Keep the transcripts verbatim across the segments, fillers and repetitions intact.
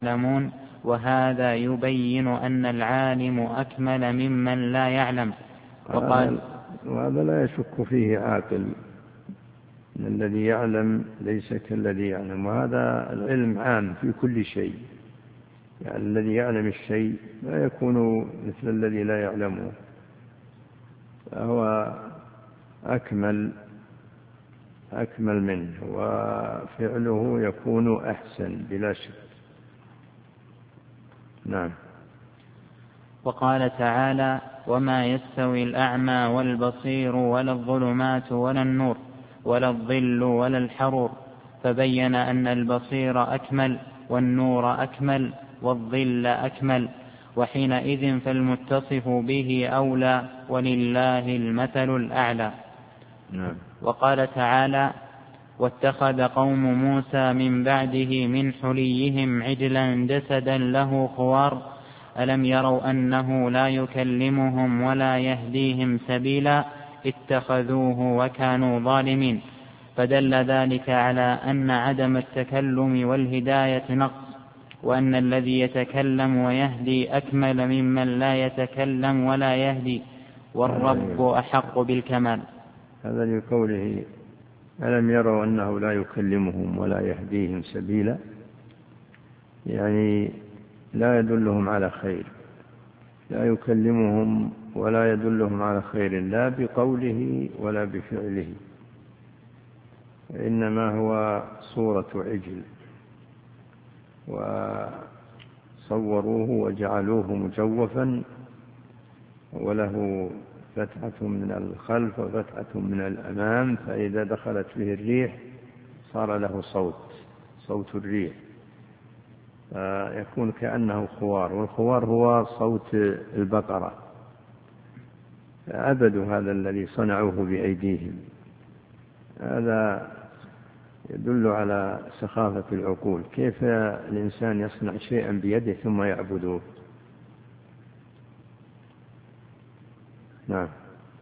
يعلمون، وهذا يبين أن العالم أكمل ممن لا يعلم. وقال وهذا لا يشك فيه عاقل، أن الذي يعلم ليس كالذي يعلم، وهذا العلم عام في كل شيء، يعني الذي يعلم الشيء لا يكون مثل الذي لا يعلمه، فهو أكمل أكمل منه، وفعله يكون أحسن بلا شك. نعم. وقال تعالى: وما يستوي الأعمى والبصير ولا الظلمات ولا النور ولا الظل ولا الحرور، فبين أن البصير أكمل والنور أكمل والظل أكمل، وحينئذ فالمتصف به أولى، ولله المثل الأعلى. نعم. وقال تعالى: واتخذ قوم موسى من بعده من حليهم عجلا جسدا له خوار ألم يروا أنه لا يكلمهم ولا يهديهم سبيلا اتخذوه وكانوا ظالمين. فدل ذلك على أن عدم التكلم والهداية نقص، وأن الذي يتكلم ويهدي أكمل ممن لا يتكلم ولا يهدي، والرب أحق بالكمال. هذا لقوله ألم يروا أنه لا يكلمهم ولا يهديهم سبيلا، يعني لا يدلهم على خير، لا يكلمهم ولا يدلهم على خير لا بقوله ولا بفعله، إنما هو صورة عجل، وصوروه وجعلوه مجوفا وله فتحة من الخلف وفتحة من الأمام، فإذا دخلت به الريح صار له صوت صوت الريح، فيكون كأنه خوار، والخوار هو صوت البقرة. فعبدوا هذا الذي صنعوه بأيديهم. هذا يدل على سخافة العقول، كيف الإنسان يصنع شيئا بيده ثم يعبده. نعم.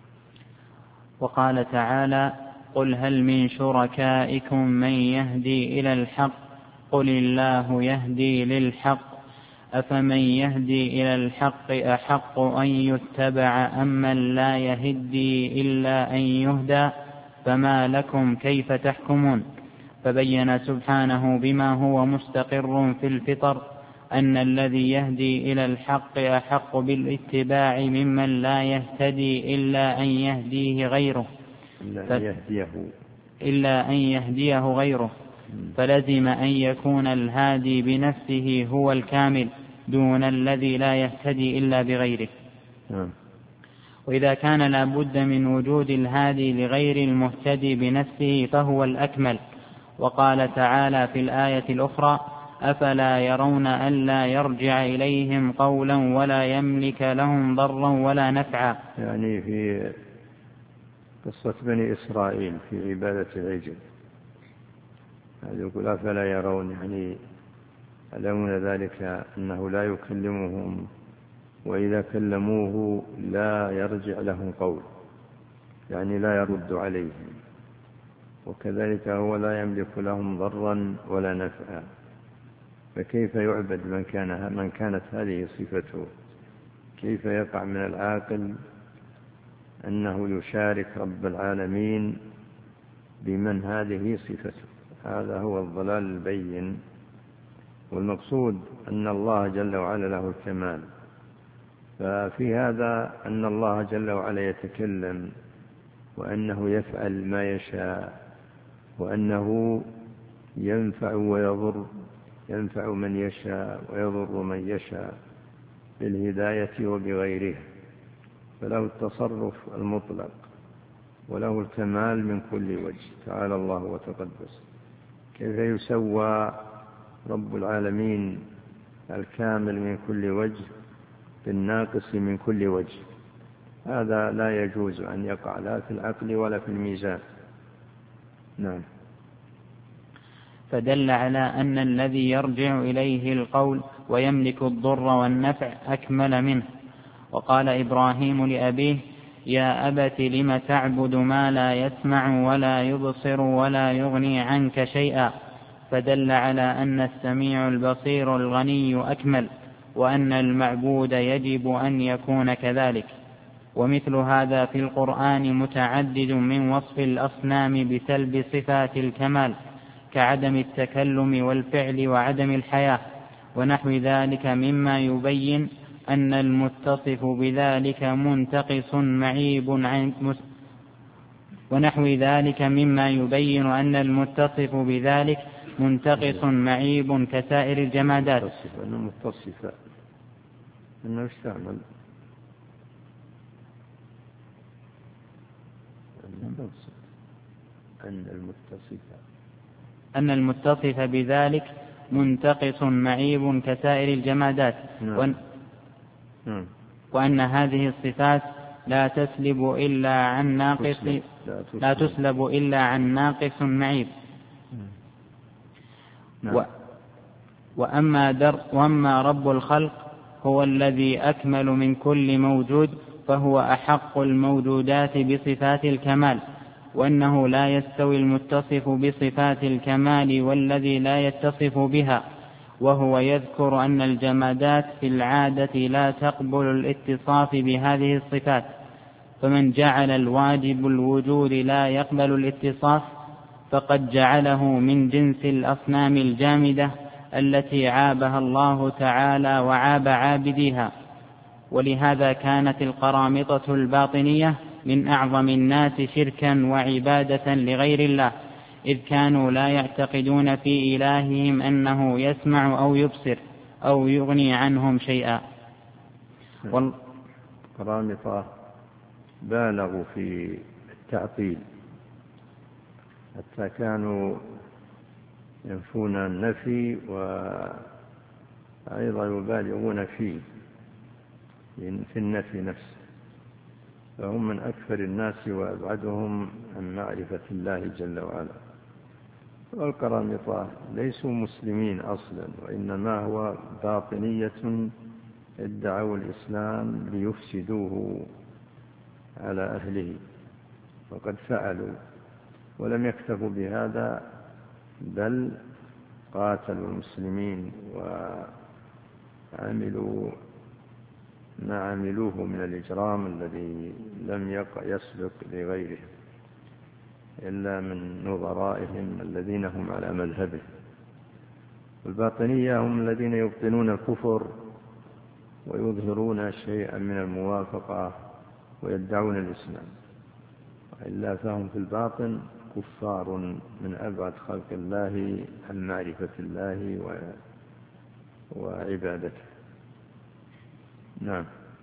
وقال تعالى: قل هل من شركائكم من يهدي إلى الحق قل الله يهدي للحق أفمن يهدي إلى الحق أحق أن يتبع أم من لا يهدي إلا أن يهدى فما لكم كيف تحكمون. فبين سبحانه بما هو مستقر في الفطر أن الذي يهدي إلى الحق أحق بالاتباع ممن لا يهتدي إلا أن يهديه غيره إلا أن يهديه, إلا أن يهديه غيره فلزم أن يكون الهادي بنفسه هو الكامل دون الذي لا يهتدي إلا بغيره. وإذا كان لا بد من وجود الهادي لغير المهتدي بنفسه فهو الأكمل. وقال تعالى في الآية الأخرى: أفلا يرون ألا يرجع إليهم قولا ولا يملك لهم ضرا ولا نفعا. يعني في قصة بني إسرائيل في عبادة العجل هذا يقول أفلا يرون، يعني يعلمون ذلك أنه لا يكلمهم، وإذا كلموه لا يرجع لهم قول، يعني لا يرد عليهم، وكذلك هو لا يملك لهم ضرا ولا نفعا. فكيف يعبد من كان من كانت هذه صفته؟ كيف يقع من العاقل أنه يشارك رب العالمين بمن هذه صفته؟ هذا هو الضلال البين. والمقصود أن الله جل وعلا له الكمال، ففي هذا أن الله جل وعلا يتكلم، وأنه يفعل ما يشاء، وأنه ينفع ويضر، ينفع من يشاء ويضر من يشاء بالهداية وبغيرها، فله التصرف المطلق وله الكمال من كل وجه، تعالى الله وتقدس. كيف يسوى رب العالمين الكامل من كل وجه بالناقص من كل وجه؟ هذا لا يجوز أن يقع لا في العقل ولا في الميزان. نعم. فدل على أن الذي يرجع إليه القول ويملك الضر والنفع أكمل منه. وقال إبراهيم لأبيه: يا أبت لم تعبد ما لا يسمع ولا يبصر ولا يغني عنك شيئا فدل على أن السميع البصير الغني أكمل، وأن المعبود يجب أن يكون كذلك. ومثل هذا في القرآن متعدد من وصف الأصنام بسلب صفات الكمال، كعدم التكلم والفعل وعدم الحياة ونحو ذلك مما يبين أن المتصف بذلك منتقص معيب عن ونحو ذلك مما يبين أن المتصف بذلك منتقص معيب كسائر الجمادات. أنه متصف أنه يستعمل أن المتصف أن المتصف بذلك منتقص معيب كسائر الجمادات. وأن, وأن هذه الصفات لا تسلب إلا عن ناقص لا تسلب إلا عن ناقص معيب. و وأما, در وأما رب الخلق هو الذي أكمل من كل موجود، فهو أحق الموجودات بصفات الكمال، وأنه لا يستوي المتصف بصفات الكمال والذي لا يتصف بها. وهو يذكر أن الجمادات في العادة لا تقبل الاتصاف بهذه الصفات، فمن جعل الواجب الوجود لا يقبل الاتصاف فقد جعله من جنس الأصنام الجامدة التي عابها الله تعالى وعاب عابديها. ولهذا كانت القرامطة الباطنية من أعظم الناس شركا وعبادة لغير الله، إذ كانوا لا يعتقدون في إلههم أنه يسمع أو يبصر أو يغني عنهم شيئا. القرامطة بالغوا في التعطيل حتى كانوا ينفون النفي وأيضا يبالغون فيه في النفي نفسه، فهم من أكثر الناس وأبعدهم عن معرفة الله جل وعلا. والقرامطة ليسوا مسلمين أصلا، وإنما هو باطنية ادعوا الإسلام ليفسدوه على أهله، وقد فعلوا، ولم يكتفوا بهذا بل قاتلوا المسلمين وعملوا ما عملوه من الإجرام الذي لم يسبق لغيره إلا من نظرائهم الذين هم على مذهبه. الباطنية هم الذين يبطنون الكفر ويظهرون شيئا من الموافقة ويدعون الإسلام، وإلا فهم في الباطن كفار من أبعد خلق الله عن معرفة الله وعبادته. نعم.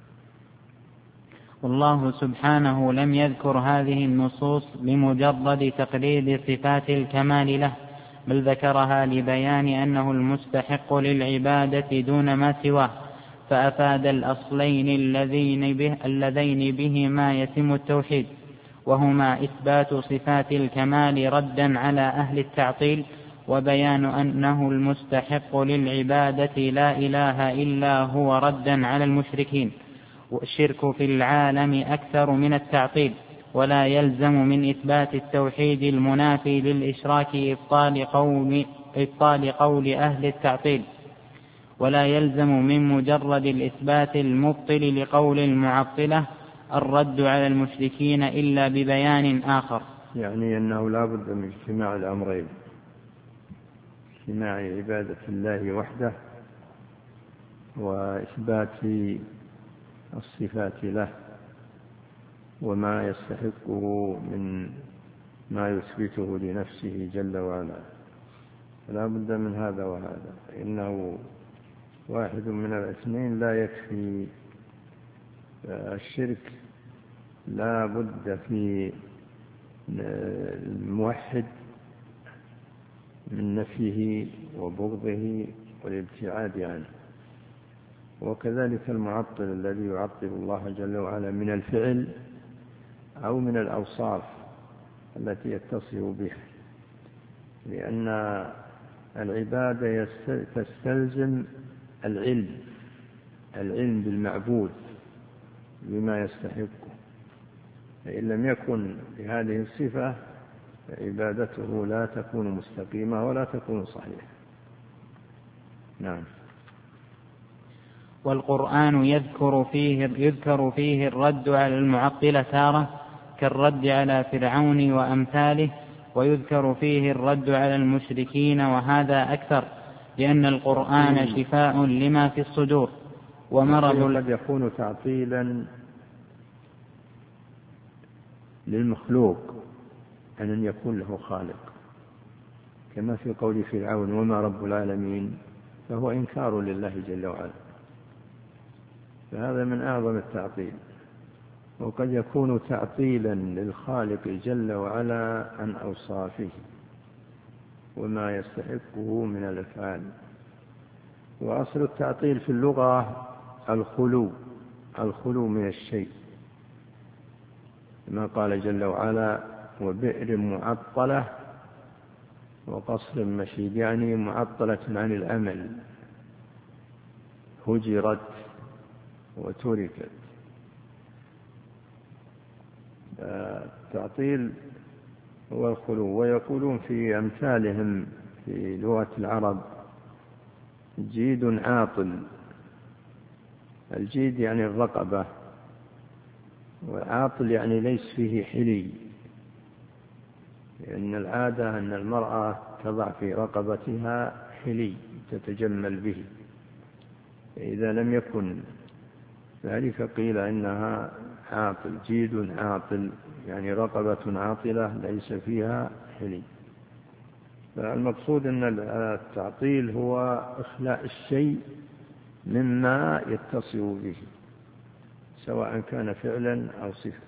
والله سبحانه لم يذكر هذه النصوص بمجرد تقرير صفات الكمال له، بل ذكرها لبيان أنه المستحق للعبادة دون ما سواه، فأفاد الأصلين اللذين, به اللذين بهما يتم التوحيد، وهما إثبات صفات الكمال ردا على أهل التعطيل، وبيان أنه المستحق للعبادة لا إله إلا هو ردا على المشركين. والشرك في العالم أكثر من التعطيل، ولا يلزم من إثبات التوحيد المنافي للإشراك إبطال قول, إبطال قول أهل التعطيل، ولا يلزم من مجرد الإثبات المبطل لقول المعطلة الرد على المشركين إلا ببيان آخر. يعني أنه لا بد من اجتماع الأمرين، اجتماع عبادة الله وحده وإثبات الصفات له وما يستحقه من ما يثبته لنفسه جل وعلا، لا بد من هذا وهذا، إنه واحد من الاثنين لا يكفي. الشرك لا بد في الموحد من نفيه وبغضه والابتعاد عنه، وكذلك المعطل الذي يعطل الله جل وعلا من الفعل أو من الأوصاف التي يتصف بها، لأن العبادة تستلزم العلم العلم بالمعبود بما يستحقه، فإن لم يكن لهذه الصفة عبادته لا تكون مستقيمة ولا تكون صحيحة. نعم. والقرآن يذكر فيه, يذكر فيه الرد على المعطلة تارة كالرد على فرعون وأمثاله، ويذكر فيه الرد على المشركين، وهذا أكثر، لأن القرآن شفاء لما في الصدور. ومرض قد يكون تعطيلا للمخلوق عن أن يكون له خالق، كما في قول فرعون وما رب العالمين، فهو إنكار لله جل وعلا، فهذا من أعظم التعطيل. وقد يكون تعطيلا للخالق جل وعلا عن أوصافه وما يستحقه من الأفعال. وأصل التعطيل في اللغة الخلو، الخلو من الشيء، كما قال جل وعلا وبئر معطلة وقصر مشيد، يعني معطلة عن الأمل، هجرت وتركت. التعطيل هو الخلو. ويقولون في أمثالهم في لغة العرب جيد عاطل. الجيد يعني الرقبة، والعاطل يعني ليس فيه حلي، لأن العادة أن المرأة تضع في رقبتها حلي تتجمل به، فإذا لم يكن ذلك قيل إنها عاطل. جيد عاطل يعني رقبة عاطلة ليس فيها حلي. فالمقصود أن التعطيل هو إخلاء الشيء مما يتصف به، سواء كان فعلا أو صفة.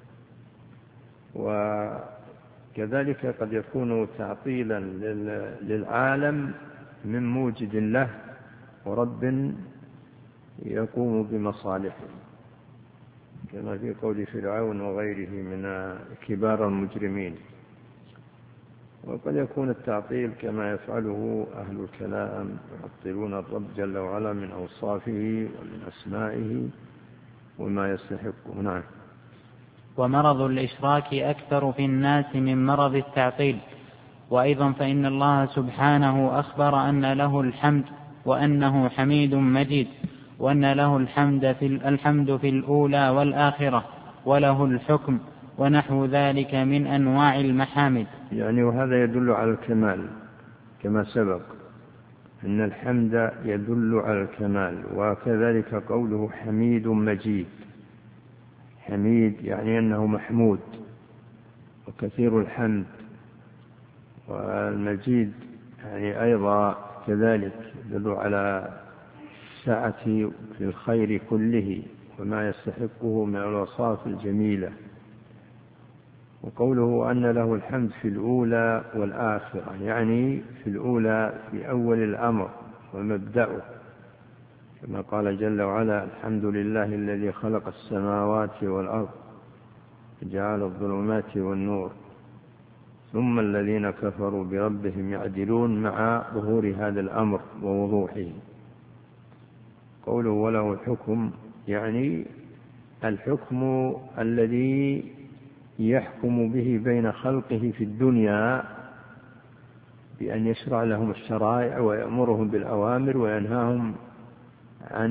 وكذلك قد يكون تعطيلا للعالم من موجد له ورب يقوم بمصالحه، كما في قول فرعون وغيره من كبار المجرمين. وقد يكون التعطيل كما يفعله أهل الكلام، يعطلون الرب جل وعلا من أوصافه ومن أسمائه وما يستحقه. نعم. ومرض الإشراك أكثر في الناس من مرض التعطيل. وأيضا فإن الله سبحانه أخبر أن له الحمد وأنه حميد مجيد، وأن له الحمد في, الحمد في الأولى والآخرة، وله الحكم ونحو ذلك من أنواع المحامد. يعني وهذا يدل على الكمال، كما سبق أن الحمد يدل على الكمال. وكذلك قوله حميد مجيد، حميد يعني أنه محمود وكثير الحمد، والمجيد يعني أيضا كذلك يدل على سعة في الخير كله وما يستحقه من الوصاف الجميلة. وقوله أن له الحمد في الأولى والآخرة، يعني في الأولى في أول الأمر ومبدأه، كما قال جل وعلا الحمد لله الذي خلق السماوات والأرض جعل الظلمات والنور ثم الذين كفروا بربهم يعدلون، مع ظهور هذا الأمر ووضوحه. قوله وله الحكم، يعني الحكم الذي يحكم به بين خلقه في الدنيا بأن يشرع لهم الشرائع ويأمرهم بالأوامر وينهاهم عن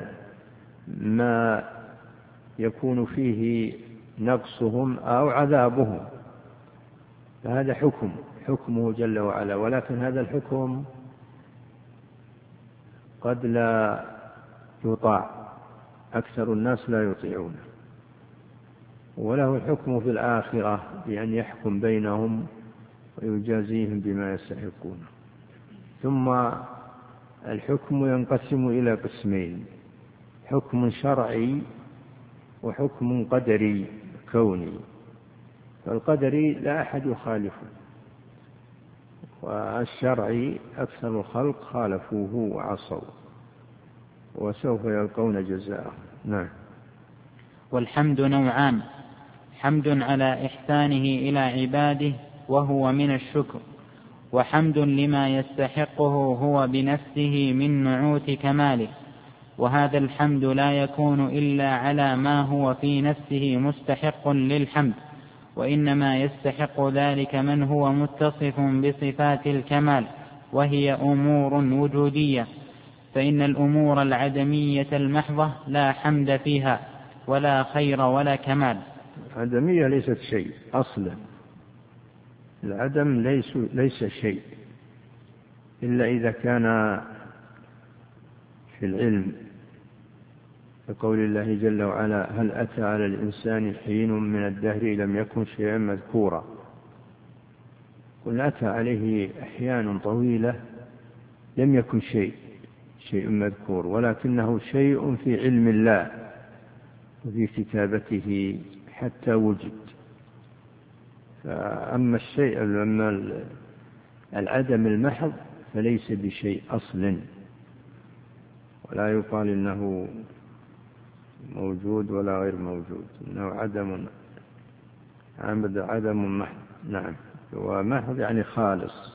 ما يكون فيه نقصهم أو عذابهم، فهذا حكم حكمه جل وعلا. ولكن هذا الحكم قد لا يطاع، أكثر الناس لا يطيعونه. وله الحكم في الآخرة بأن يحكم بينهم ويجازيهم بما يستحقون. ثم الحكم ينقسم إلى قسمين: حكم شرعي وحكم قدري كوني. فالقدري لا أحد يخالفه، والشرعي أكثر الخلق خالفوه وعصوا وسوف يلقون جزاءه. نعم. والحمد نوعان: حمد على إحسانه إلى عباده وهو من الشكر، وحمد لما يستحقه هو بنفسه من نعوت كماله. وهذا الحمد لا يكون إلا على ما هو في نفسه مستحق للحمد، وإنما يستحق ذلك من هو متصف بصفات الكمال، وهي أمور وجودية، فإن الأمور العدمية المحضة لا حمد فيها ولا خير ولا كمال. العدمية ليست شيء أصلا، العدم ليس, ليس شيء إلا إذا كان في العلم، كقول الله جل وعلا: هل أتى على الإنسان حين من الدهر لم يكن شيئا مذكورا. قل أتى عليه أحيان طويلة لم يكن شيء شيء مذكور، ولكنه شيء في علم الله وفي كتابته حتى وجد. فأما الشيء أما العدم المحض فليس بشيء أصل، ولا يقال إنه موجود ولا غير موجود، إنه عدم عدم محض. نعم، ومحض يعني خالص.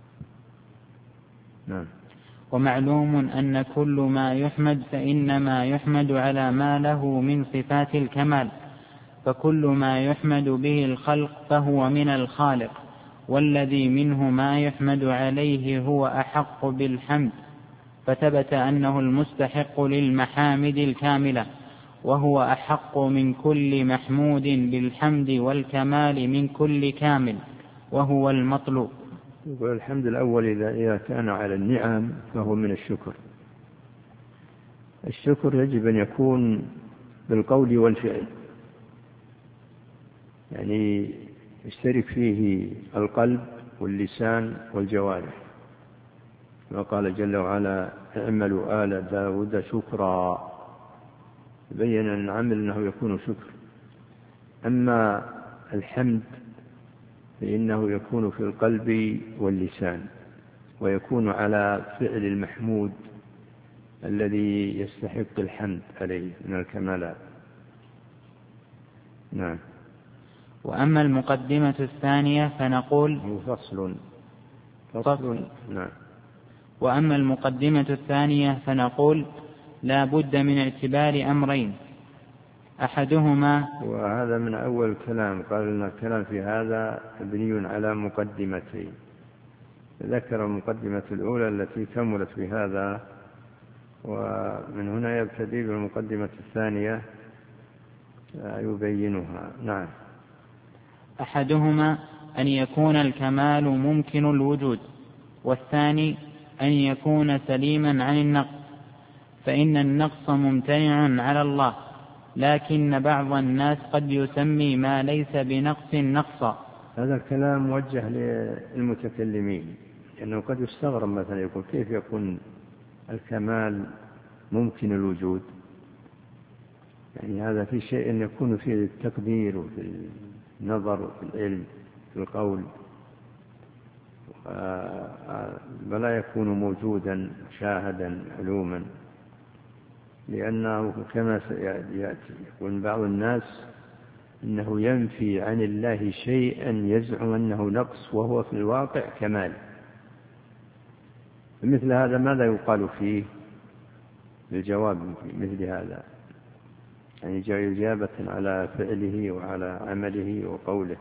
نعم. ومعلوم أن كل ما يحمد فإنما يحمد على ما له من صفات الكمال، فكل ما يحمد به الخلق فهو من الخالق، والذي منه ما يحمد عليه هو أحق بالحمد، فثبت أنه المستحق للمحامد الكاملة، وهو أحق من كل محمود بالحمد والكمال من كل كامل، وهو المطلوب. والحمد الأول إذا كان على النعم فهو من الشكر. الشكر يجب أن يكون بالقول والفعل، يعني يشترك فيه القلب واللسان والجوارح، وقال جل وعلا: اعملوا آل داود شكرا. بين أن العمل أنه يكون شكر. أما الحمد فإنه يكون في القلب واللسان، ويكون على فعل المحمود الذي يستحق الحمد عليه من الكمالات. نعم. وأما المقدمة الثانية فنقول فصل فصل نعم. وأما المقدمة الثانية فنقول لا بد من اعتبار أمرين، أحدهما، وهذا من أول الكلام، قال لنا الكلام في هذا مبني على مقدمتين. ذكر المقدمة الأولى التي كملت بهذا، ومن هنا يبتدي بالمقدمة الثانية يبينها. نعم. أحدهما أن يكون الكمال ممكن الوجود، والثاني أن يكون سليما عن النقص، فإن النقص ممتنع على الله، لكن بعض الناس قد يسمي ما ليس بنقص نقصا. هذا الكلام موجه للمتكلمين، لأنه قد يستغرب مثلا يقول: كيف يكون الكمال ممكن الوجود؟ يعني هذا في شيء يكون فيه التقدير وفي النظر وفي العلم في القول، ولا يكون موجودا شاهدا علوما، لأنه كما سيأتي يقول بعض الناس إنه ينفي عن الله شيئا يزعم أنه نقص وهو في الواقع كمال. مثل هذا ماذا يقال فيه؟ الجواب مثل هذا يعني جاء إجابة على فعله وعلى عمله وقوله.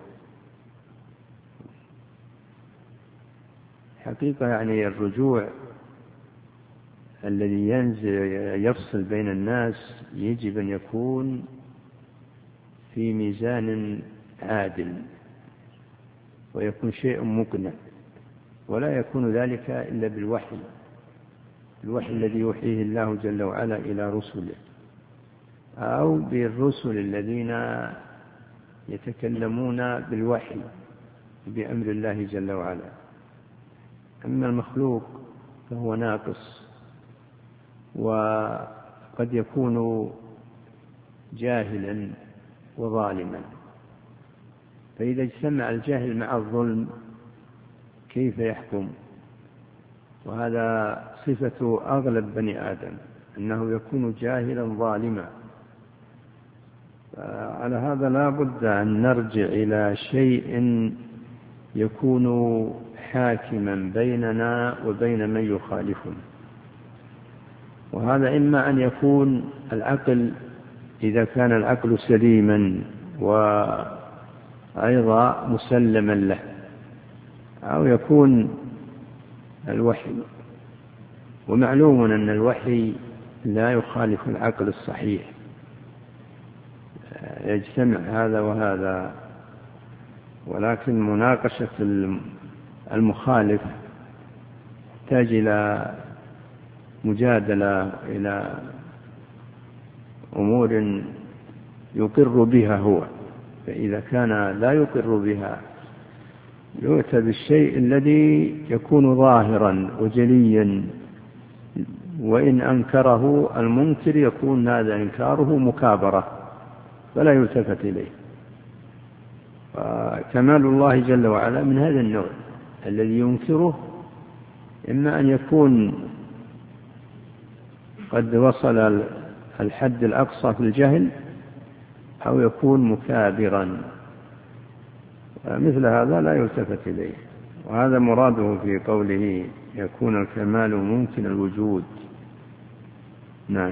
حقيقة يعني الرجوع الذي ينزل يفصل بين الناس يجب أن يكون في ميزان عادل، ويكون شيء مقنع، ولا يكون ذلك إلا بالوحي، الوحي الذي يوحيه الله جل وعلا إلى رسله، أو بالرسل الذين يتكلمون بالوحي بأمر الله جل وعلا. أما المخلوق فهو ناقص، وقد يكون جاهلا وظالما، فإذا اجتمع الجاهل مع الظلم كيف يحكم؟ وهذا صفة أغلب بني آدم، أنه يكون جاهلا ظالما. على هذا لا بد أن نرجع إلى شيء يكون حاكما بيننا وبين من يخالفنا، وهذا إما أن يكون العقل إذا كان العقل سليما أيضا مسلما له، أو يكون الوحي. ومعلوم أن الوحي لا يخالف العقل الصحيح، يجتمع هذا وهذا، ولكن مناقشة المخالف تحتاج إلى مجادلة، إلى أمور يقر بها هو. فإذا كان لا يقر بها يؤتى بالشيء الذي يكون ظاهرا وجليا، وإن أنكره المنكر يكون هذا إنكاره مكابرة فلا يلتفت إليه. كمال الله جل وعلا من هذا النوع الذي ينكره إما أن يكون قد وصل الحد الأقصى في الجهل، أو يكون مكابرا، مثل هذا لا يلتفت إليه. وهذا مراده في قوله يكون الكمال ممكن الوجود. نعم.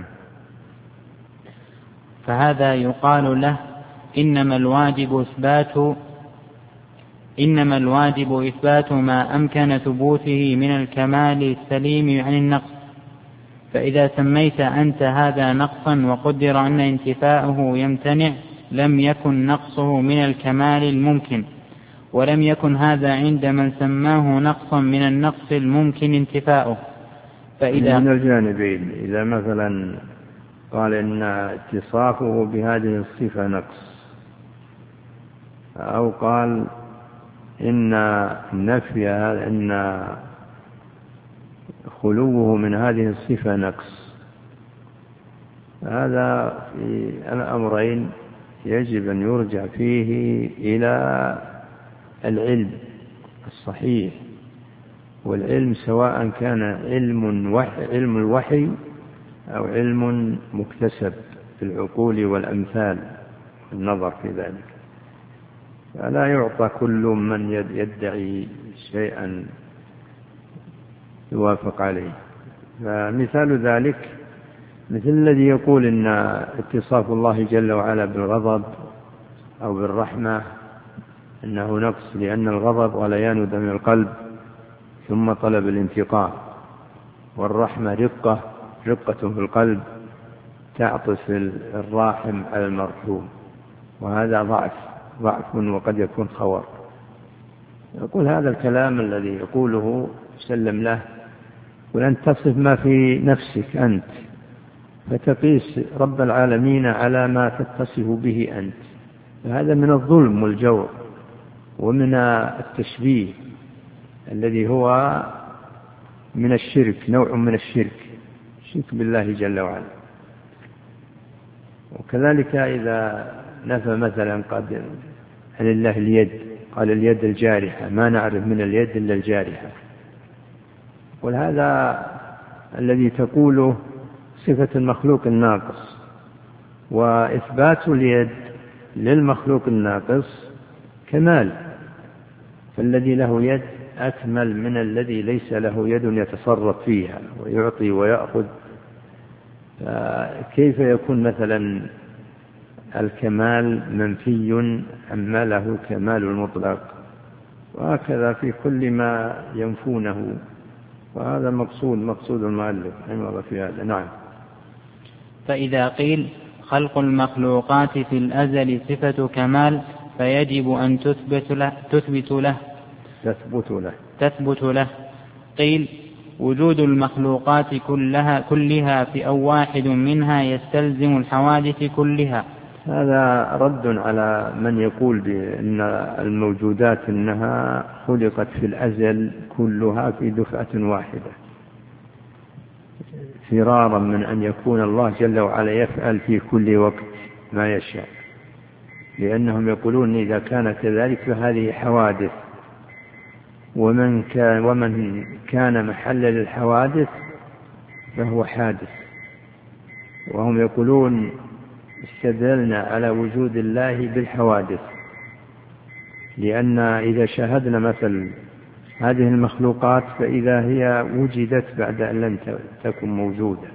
فهذا يقال له إنما الواجب إثبات إنما الواجب إثبات ما أمكن ثبوته من الكمال السليم عن النقص. فإذا سميت أنت هذا نقصا وقدر أن انتفاؤه يمتنع لم يكن نقصه من الكمال الممكن، ولم يكن هذا عند من سماه نقصا من النقص الممكن انتفاؤه. فإذا من الجانبين، إذا مثلا قال إن اتصافه بهذه الصفة نقص، أو قال إن نفي إن خلوه من هذه الصفة نقص، هذا في الأمرين يجب أن يرجع فيه إلى العلم الصحيح. والعلم سواء كان علم وحي علم الوحي أو علم مكتسب في العقول والأمثال النظر في ذلك، فلا يعطى كل من يدعي شيئا يوافق عليه. فمثال ذلك مثل الذي يقول إن اتصاف الله جل وعلا بالغضب أو بالرحمة إنه نقص، لأن الغضب غليان دم القلب ثم طلب الانتقام، والرحمة رقة رقة في القلب تعطف الراحم على المرحوم، وهذا ضعف ضعف وقد يكون خور. يقول هذا الكلام الذي يقوله سلم له، ولن تصف ما في نفسك أنت فتقيس رب العالمين على ما تتصف به أنت، فهذا من الظلم والجور ومن التشبيه الذي هو من الشرك، نوع من الشرك، الشرك بالله جل وعلا. وكذلك إذا نفى مثلا قد عن الله اليد، قال اليد الجارحة، ما نعرف من اليد إلا الجارحة، وهذا الذي تقوله صفة المخلوق الناقص، وإثبات اليد للمخلوق الناقص كمال، فالذي له يد أكمل من الذي ليس له يد يتصرف فيها ويعطي ويأخذ. كيف يكون مثلا الكمال منفي عما له كمال المطلق؟ وهكذا في كل ما ينفونه، وهذا مقصود مقصود المؤلف رحمه الله في هذا. نعم. فإذا قيل خلق المخلوقات في الأزل صفة كمال فيجب أن تثبت له تثبت له تثبت له تثبت له قيل وجود المخلوقات كلها كلها في أو واحد منها يستلزم الحوادث كلها. هذا رد على من يقول بأن الموجودات إنها خلقت في الأزل كلها في دفعة واحدة، فرارا من أن يكون الله جل وعلا يفعل في كل وقت ما يشاء، لأنهم يقولون إذا كان كذلك فهذه حوادث، ومن كان, ومن كان محل للحوادث فهو حادث. وهم يقولون استدلنا على وجود الله بالحوادث، لأن إذا شاهدنا مثل هذه المخلوقات فإذا هي وجدت بعد أن لم تكن موجودة،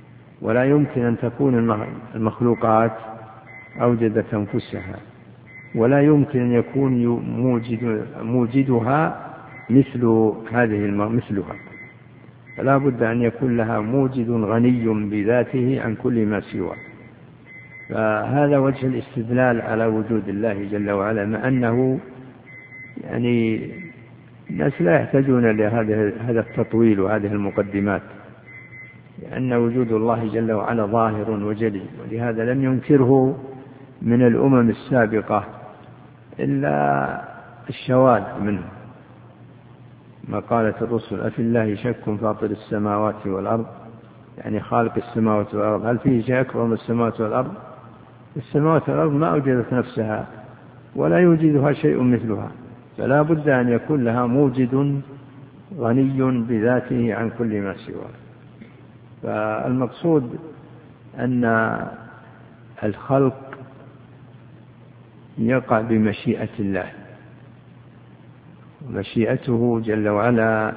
ولا يمكن أن تكون المخلوقات أوجدت أنفسها، ولا يمكن أن يكون موجد موجدها مثل هذه مثلها، فلا بد أن يكون لها موجد غني بذاته عن كل ما سواه. فهذا وجه الاستدلال على وجود الله جل وعلا، مع أنه يعني الناس لا يحتاجون لهذا هذا التطويل وهذه المقدمات، لأن وجود الله جل وعلا ظاهر وجلي، ولهذا لم ينكره من الأمم السابقة إلا الشواذ منه، ما قالت الرسل أفي الله شك فاطر السماوات والأرض، يعني خالق السماوات والأرض، هل فيه شيء أكبر من السماوات والأرض؟ السماوات والأرض ما أوجدت نفسها ولا يوجدها شيء مثلها، فلا بد أن يكون لها موجد غني بذاته عن كل ما سواه. فالمقصود أن الخلق يقع بمشيئة الله، مشيئته جل وعلا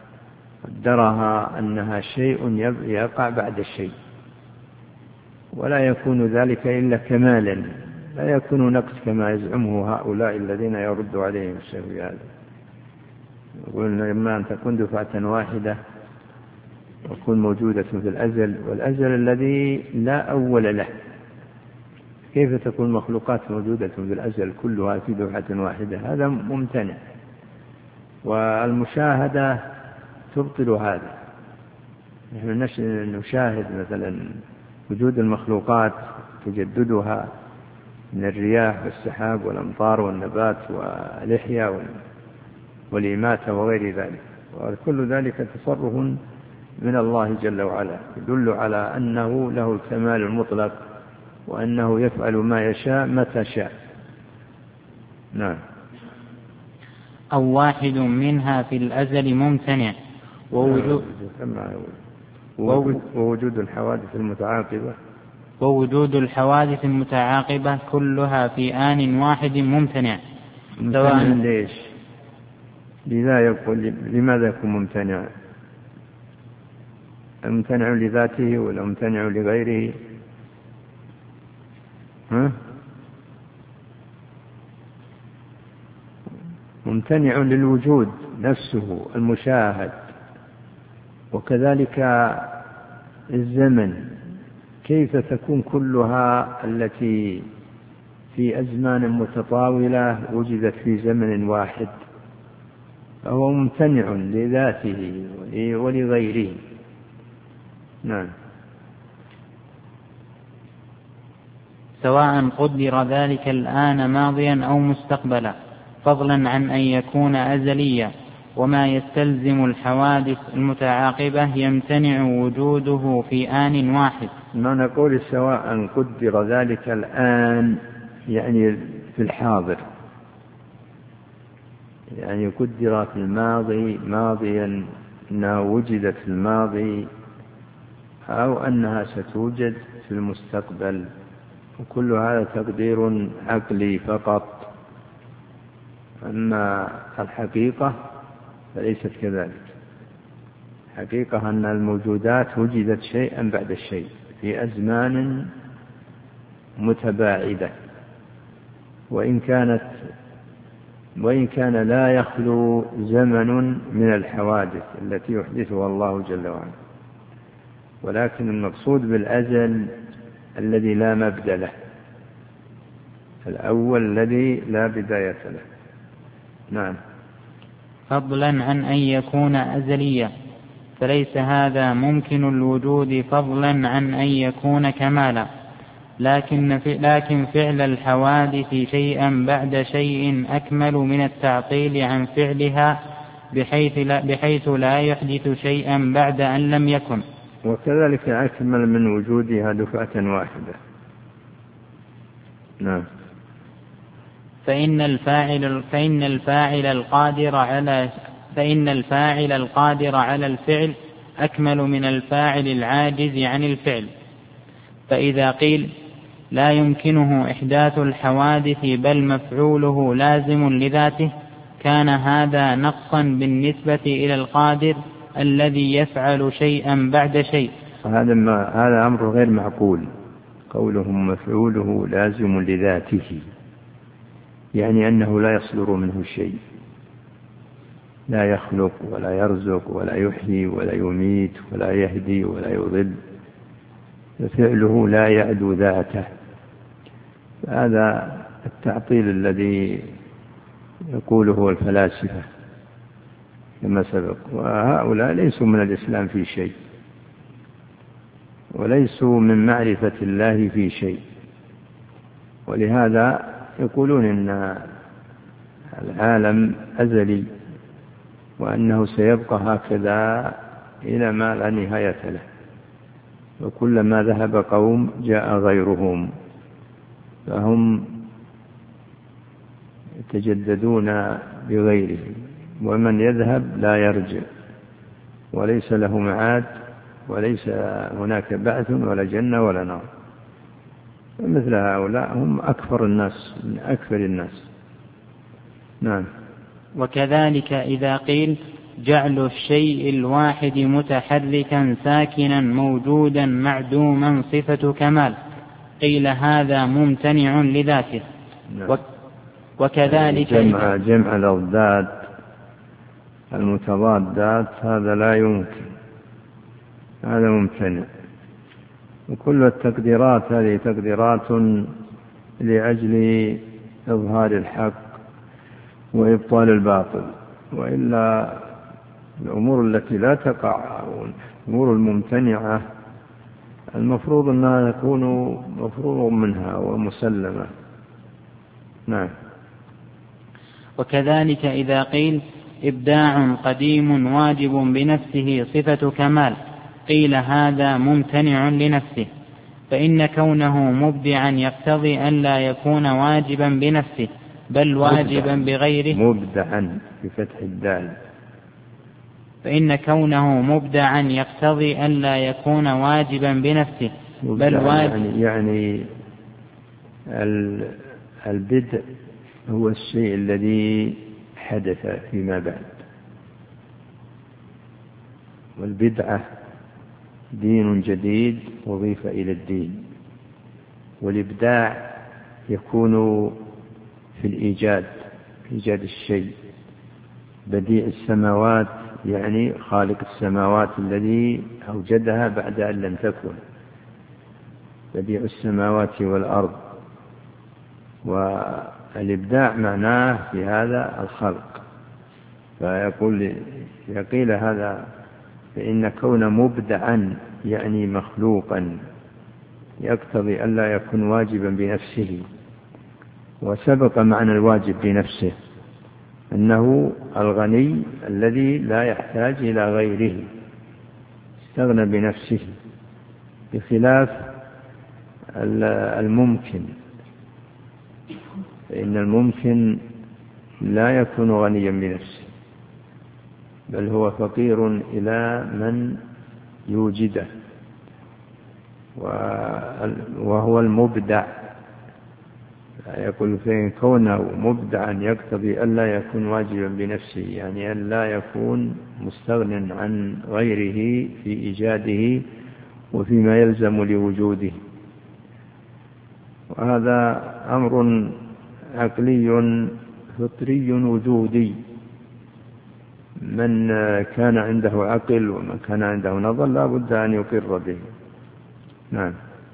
قدرها أنها شيء يقع بعد الشيء، ولا يكون ذلك إلا كمالا، لا يكون نقص كما يزعمه هؤلاء الذين يرد عليهم الشيء هذا، يقولون إما أن تكون دفعة واحدة وتكون موجودة في الأزل، والأزل الذي لا أول له، كيف تكون مخلوقات موجودة في الأزل كلها في دفعة واحدة؟ هذا ممتنع، والمشاهدة تبطل هذا. نحن نشاهد مثلا وجود المخلوقات تجددها من الرياح والسحاب والأمطار والنبات والإحياء والإماتة وغير ذلك، وكل ذلك تصرف من الله جل وعلا يدل على أنه له الكمال المطلق، وأنه يفعل ما يشاء متى شاء. نعم. أو واحد منها في الأزل ممتنع ووجود, ووجود الحوادث المتعاقبة ووجود الحوادث المتعاقبة كلها في آن واحد ممتنع. ممتنع ليش؟ لذا يقول لماذا يكون ممتنع؟ الممتنع لذاته ولا ممتنع لغيره؟ ها؟ ممتنع للوجود نفسه المشاهد، وكذلك الزمن، كيف تكون كلها التي في أزمان متطاولة وجدت في زمن واحد؟ فهو ممتنع لذاته ولغيره. نعم. سواء قدر ذلك الآن ماضيا أو مستقبلا، فضلا عن أن يكون أزليا، وما يستلزم الحوادث المتعاقبة يمتنع وجوده في آن واحد. ما نقول سواء قدر ذلك الآن يعني في الحاضر، يعني قدر في الماضي ماضيا أنها وجدت في الماضي، أو أنها ستوجد في المستقبل، وكل هذا تقدير عقلي فقط. أما الحقيقة فليست كذلك، حقيقة أن الموجودات وجدت شيئا بعد الشيء في أزمان متباعدة، وإن كانت وإن كان لا يخلو زمن من الحوادث التي يحدثها الله جل وعلا، ولكن المقصود بالأزل الذي لا مبدأ له، الأول الذي لا بداية له. نعم. فضلا عن أن يكون أزليا، فليس هذا ممكن الوجود فضلا عن أن يكون كمالا، لكن لكن فعل الحوادث شيئا بعد شيء أكمل من التعطيل عن فعلها، بحيث لا, بحيث لا يحدث شيئا بعد أن لم يكن، وكذلك أكمل من وجودها دفعة واحدة. نعم. فإن الفاعل فإن الفاعل القادر على فإن الفاعل القادر على الفعل أكمل من الفاعل العاجز عن الفعل. فإذا قيل لا يمكنه إحداث الحوادث بل مفعوله لازم لذاته، كان هذا نقصا بالنسبة إلى القادر الذي يفعل شيئا بعد شيء. هذا ما هذا أمر غير معقول، قولهم مفعوله لازم لذاته، يعني أنه لا يصدر منه شيء، لا يخلق ولا يرزق ولا يحيي ولا يميت ولا يهدي ولا يضل، ففعله لا يعدو ذاته. هذا التعطيل الذي يقوله الفلاسفة كما سبق، وهؤلاء ليسوا من الإسلام في شيء، وليسوا من معرفة الله في شيء. ولهذا يقولون إن العالم أزلي، وأنه سيبقى هكذا إلى ما لا نهاية له، وكلما ذهب قوم جاء غيرهم، فهم يتجددون بغيره، ومن يذهب لا يرجع، وليس له معاد، وليس هناك بعث ولا جنة ولا نار. مثل هؤلاء هم أكثر الناس من أكثر الناس. نعم. وكذلك إذا قيل جعل الشيء الواحد متحركا ساكنا موجودا معدوما صفة كمال، قيل هذا ممتنع لذاته. نعم. وكذلك جمع, جمع الأضداد المتضادات هذا لا يمكن، هذا ممتنع. وكل التقديرات هذه تقديرات لأجل إظهار الحق وإبطال الباطل، وإلا الأمور التي لا تقع، الأمور الممتنعة المفروض أنها تكون مفروغ منها ومسلمة. نعم. وكذلك إذا قيل إبداع قديم واجب بنفسه صفة كمال، قيل هذا ممتنع لنفسه، فإن كونه مبدعا يقتضي أن لا يكون واجبا بنفسه بل واجبا بغيره. مبدعا بفتح الدال. فإن كونه مبدعا يقتضي أن لا يكون واجبا بنفسه بل واجب يعني, يعني البدع هو الشيء الذي حدث فيما بعد، والبدعة دين جديد وضيف إلى الدين. والإبداع يكون في الإيجاد، إيجاد الشيء، بديع السماوات يعني خالق السماوات الذي أوجدها بعد أن لم تكن، بديع السماوات والأرض. والإبداع معناه في هذا الخلق، فيقول يقيل هذا فإن كون مبدعا يعني مخلوقا يقتضي أن لا يكون واجبا بنفسه. وسبق معنى الواجب بنفسه أنه الغني الذي لا يحتاج إلى غيره، استغنى بنفسه، بخلاف الممكن، فإن الممكن لا يكون غنيا بنفسه، بل هو فقير إلى من يوجده، وهو المبدع. يقول فإن كونه مبدعا يقتضي أن لا يكون واجبا بنفسه، يعني أن لا يكون مستغنى عن غيره في إيجاده وفيما يلزم لوجوده. وهذا أمر عقلي فطري وجودي، من كان عنده عقل ومن كان عنده نظر لا بد أن يقر به. نعم.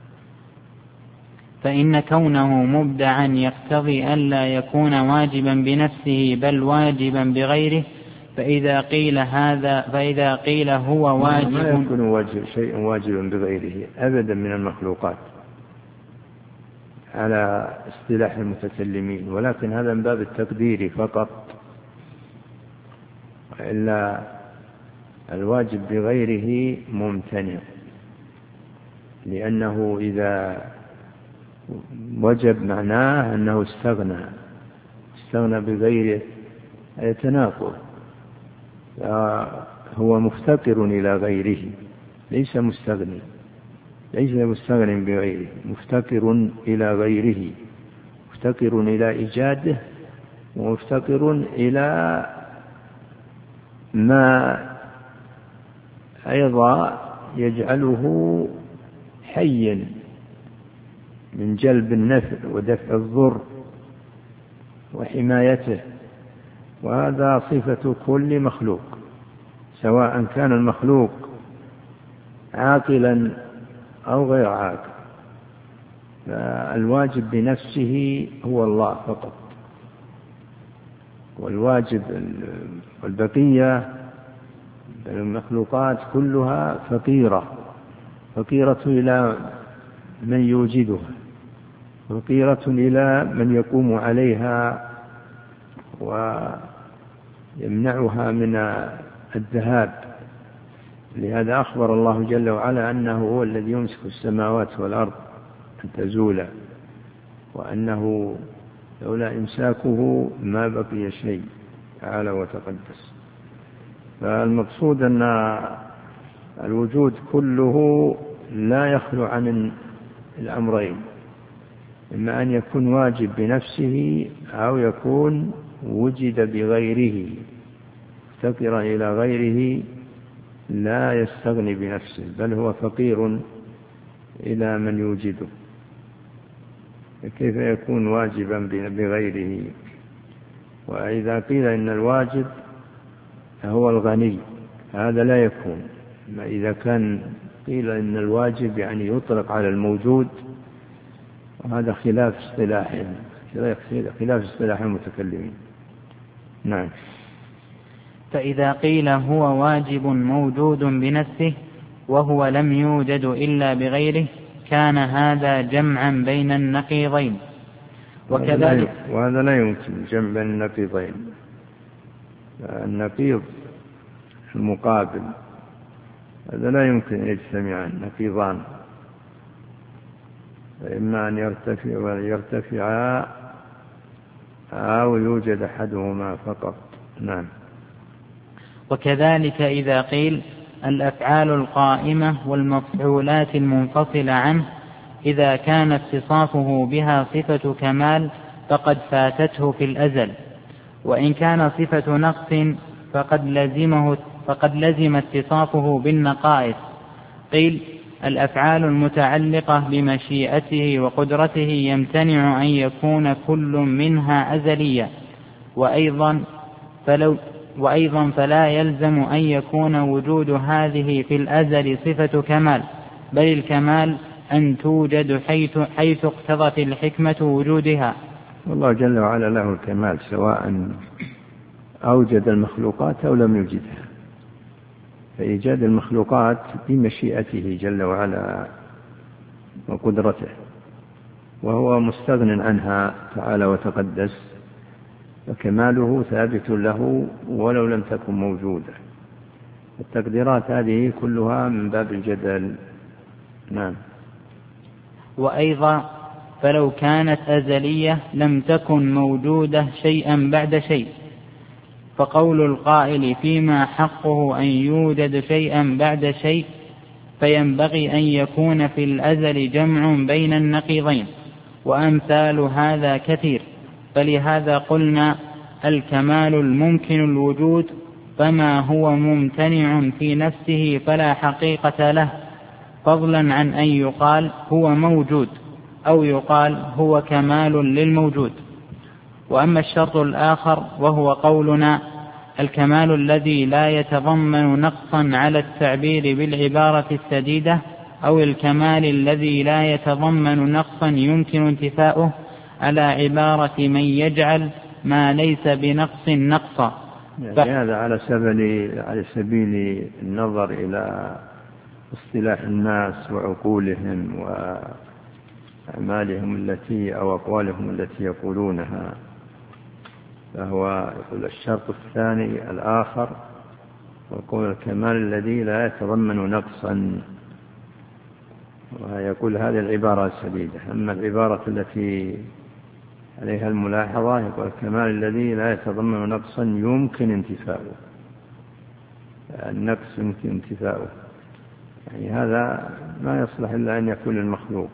فإن كونه مبدعا يقتضي أن لا يكون واجبا بنفسه بل واجبا بغيره، فإذا قيل هذا فإذا قيل هو واجب لا يكون واجب شيء واجبا بغيره أبدا من المخلوقات على اصطلاح المتكلمين، ولكن هذا من باب التقدير فقط، إلا الواجب بغيره ممتنع، لأنه إذا وجب معناه أنه استغنى استغنى بغيره يتناقض، هو مفتقر إلى غيره، ليس مستغني ليس مستغني بغيره، مفتقر إلى غيره، مفتقر إلى إيجاده، ومفتقر إلى ما أيضا يجعله حيا من جلب النفع ودفع الضر وحمايته، وهذا صفة كل مخلوق سواء كان المخلوق عاقلا أو غير عاقل. فالواجب بنفسه هو الله فقط، والواجب والبقية المخلوقات كلها فقيرة فقيرة إلى من يوجدها، فقيرة إلى من يقوم عليها ويمنعها من الذهاب. لهذا أخبر الله جل وعلا أنه هو الذي يمسك السماوات والأرض أن تزولا، وأنه لولا إمساكه ما بقي شيء تعالى وتقدس. فالمقصود أن الوجود كله لا يخلو عن الأمرين، إما أن يكون واجب بنفسه أو يكون وجد بغيره، افتقر إلى غيره لا يستغني بنفسه، بل هو فقير إلى من يوجده. كيف يكون واجبا بغيره؟ وإذا قيل إن الواجب هو الغني هذا لا يكون. ما إذا كان قيل إن الواجب يعني يطلق على الموجود، وهذا خلاف اصطلاح خلاف اصطلاح المتكلمين. نعم. فإذا قيل هو واجب موجود بنفسه وهو لم يوجد إلا بغيره كان هذا جمعا بين النقيضين. وكذلك وهذا لا يمكن جمع بين النقيضين. النقيض المقابل هذا لا يمكن أن يجتمعان، نقيضان، إما أن يرتفع ويرتفعا أو يوجد أحدهما فقط. نعم. وكذلك إذا قيل الأفعال القائمة والمفعولات المنفصلة عنه إذا كان اتصافه بها صفة كمال فقد فاتته في الأزل، وإن كان صفة نقص فقد لزمه فقد لزم اتصافه بالنقائص. قيل الأفعال المتعلقة بمشيئته وقدرته يمتنع أن يكون كل منها أزلية، وأيضا فلو وأيضا فلا يلزم أن يكون وجود هذه في الأزل صفة كمال، بل الكمال أن توجد حيث, حيث اقتضت الحكمة وجودها. والله جل وعلا له الكمال سواء أوجد المخلوقات أو لم يوجدها، فإيجاد المخلوقات بمشيئته جل وعلا وقدرته، وهو مستغن عنها تعالى وتقدس، فكماله ثابت له ولو لم تكن موجودة. التقديرات هذه كلها من باب الجدل. نعم. وأيضا فلو كانت أزلية لم تكن موجودة شيئا بعد شيء، فقول القائل فيما حقه أن يوجد شيئا بعد شيء فينبغي أن يكون في الأزل جمع بين النقيضين، وأمثال هذا كثير. فلهذا قلنا الكمال الممكن الوجود، فما هو ممتنع في نفسه فلا حقيقة له، فضلا عن أن يقال هو موجود أو يقال هو كمال للموجود. وأما الشرط الآخر وهو قولنا الكمال الذي لا يتضمن نقصا على التعبير بالعبارة السديدة، أو الكمال الذي لا يتضمن نقصا يمكن انتفاؤه، على عبارة من يجعل ما ليس بنقص نقصا. يعني هذا على سبيل على سبيل النظر إلى اصطلاح الناس وعقولهم وأعمالهم التي أو أقوالهم التي يقولونها. فهو يقول الشرط الثاني الآخر ويقول الكمال الذي لا يتضمن نقصا، ويقول هذه العبارة السديدة. أما العبارة التي عليها الملاحظة يقول الكمال الذي لا يتضمن نقصا يمكن انتفاؤه، النقص يمكن انتفاؤه، يعني هذا ما يصلح إلا أن يكون المخلوق،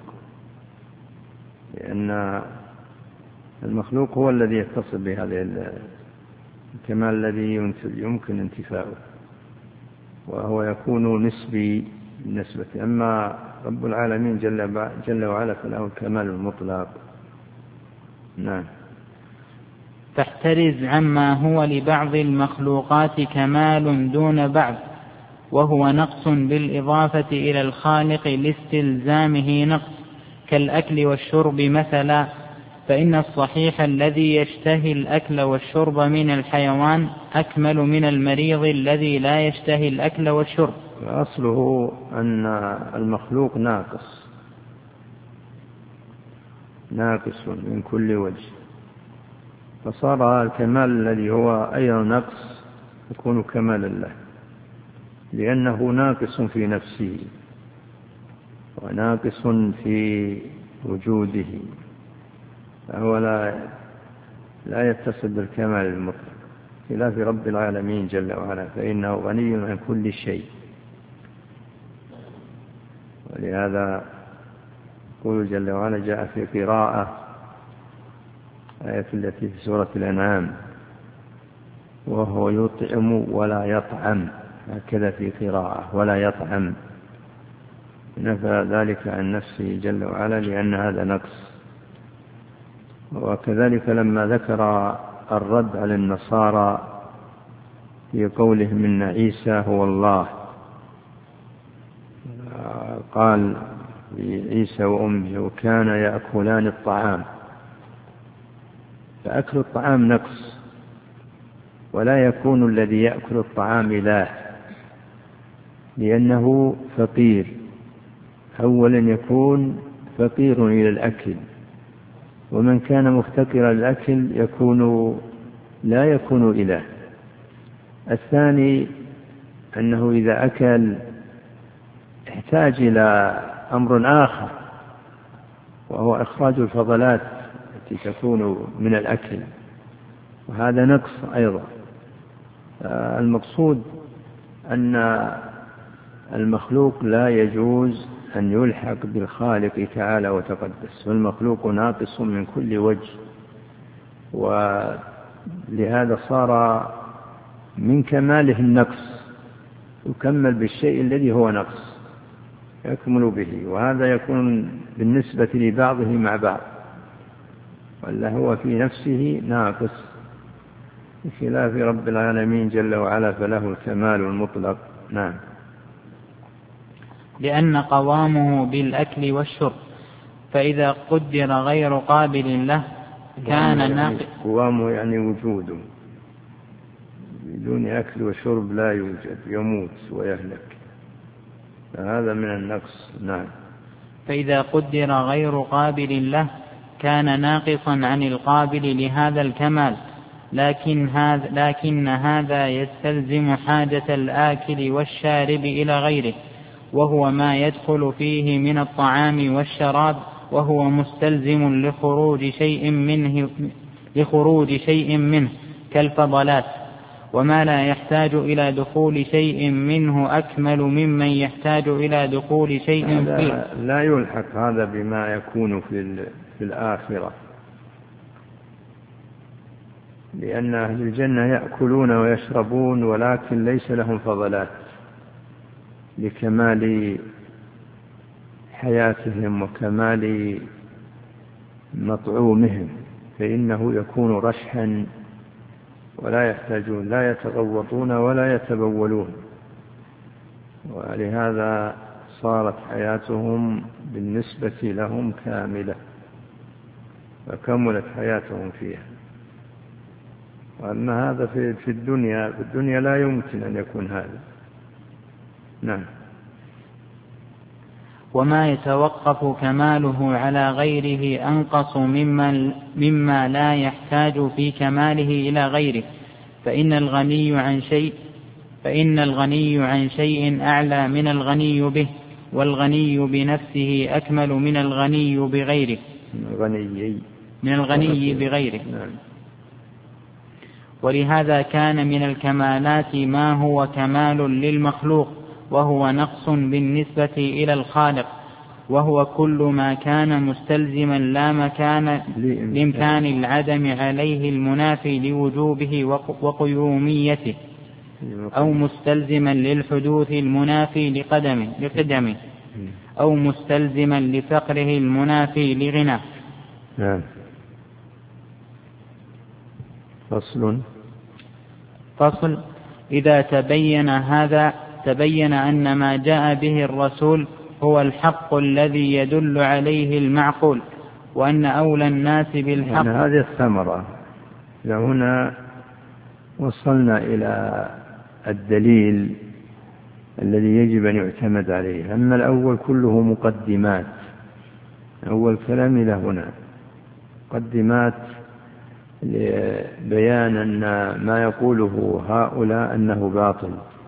لأن المخلوق هو الذي يتصل بهذا الكمال الذي يمكن انتفاؤه، وهو يكون نسبي بالنسبة. أما رب العالمين جل, جل وعلا فله الكمال المطلق. نعم. فاحترز عما هو لبعض المخلوقات كمال دون بعض، وهو نقص بالإضافة إلى الخالق لاستلزامه نقص، كالأكل والشرب مثلا. فإن الصحيح الذي يشتهي الأكل والشرب من الحيوان أكمل من المريض الذي لا يشتهي الأكل والشرب. أصله أن المخلوق ناقص ناقص من كل وجه، فصار الكمال الذي هو أيضا نقص يكون كمالا له، لأنه ناقص في نفسه وناقص في وجوده، فهو لا, لا يتصل بالكمال المطلق، خلاف رب العالمين جل وعلا فإنه غني عن كل شيء. ولهذا يقول جل وعلا جاء في قراءة آية التي في سورة الأنعام وهو يطعم ولا يطعم، هكذا في قراءة ولا يطعم، نفى ذلك عن نفسه جل وعلا لأن هذا نقص. وكذلك لما ذكر الرد على النصارى في قوله من عيسى هو الله، قال عيسى وأمه وكان يأكلان الطعام، فأكل الطعام نقص، ولا يكون الذي يأكل الطعام إله، لأنه فقير، أولا يكون فقير إلى الأكل، ومن كان مفتقر الأكل يكون لا يكون إله. الثاني أنه إذا أكل احتاج إلى أمر آخر وهو إخراج الفضلات التي تكون من الأكل، وهذا نقص أيضا. المقصود أن المخلوق لا يجوز أن يلحق بالخالق تعالى وتقدس، والمخلوق ناقص من كل وجه، ولهذا صار من كماله النقص، يكمل بالشيء الذي هو نقص يكمل به، وهذا يكون بالنسبة لبعضه مع بعض، ولا هو في نفسه ناقص بخلاف رب العالمين جل وعلا فله الكمال المطلق. نعم. لأن قوامه بالأكل والشرب، فإذا قدر غير قابل له كان ناقص. قوامه يعني وجوده، بدون أكل وشرب لا يوجد، يموت ويهلك، فهذا من النقص. نعم. فإذا قدر غير قابل له كان ناقصا عن القابل لهذا الكمال، لكن هذا, لكن هذا يستلزم حاجة الآكل والشارب إلى غيره، وهو ما يدخل فيه من الطعام والشراب، وهو مستلزم لخروج شيء منه, لخروج شيء منه كالفضلات، وما لا يحتاج إلى دخول شيء منه أكمل ممن يحتاج إلى دخول شيء فيه. لا يلحق هذا بما يكون في, في الآخرة، لأن أهل الجنة يأكلون ويشربون ولكن ليس لهم فضلات لكمال حياتهم وكمال مطعومهم، فإنه يكون رشحا ولا يحتاجون، لا يتغوطون ولا يتبولون، ولهذا صارت حياتهم بالنسبة لهم كاملة، فكملت حياتهم فيها. وأما هذا في الدنيا في الدنيا لا يمكن أن يكون هذا. نعم. وما يتوقف كماله على غيره أنقص مما, مما لا يحتاج في كماله إلى غيره، فإن الغني عن شيء فإن الغني عن شيء أعلى من الغني به، والغني بنفسه أكمل من الغني بغيره الغني من الغني بغيره. نعم. ولهذا كان من الكمالات ما هو كمال للمخلوق، وهو نقص بالنسبة إلى الخالق، وهو كل ما كان مستلزما لا مكان لإمكان العدم عليه المنافي لوجوبه وقيوميته، أو مستلزما للحدوث المنافي لقدمه, لقدمه أو مستلزما لفقره المنافي لغناه. نعم. فصل فصل إذا تبين هذا تبين أن ما جاء به الرسول هو الحق الذي يدل عليه المعقول، وأن أولى الناس بالحق. يعني هذه الثمرة. هنا وصلنا إلى الدليل الذي يجب أن يعتمد عليه. أما الأول كله مقدمات، أول كلام إلى هنا مقدمات لبيان أن ما يقوله هؤلاء أنه باطل،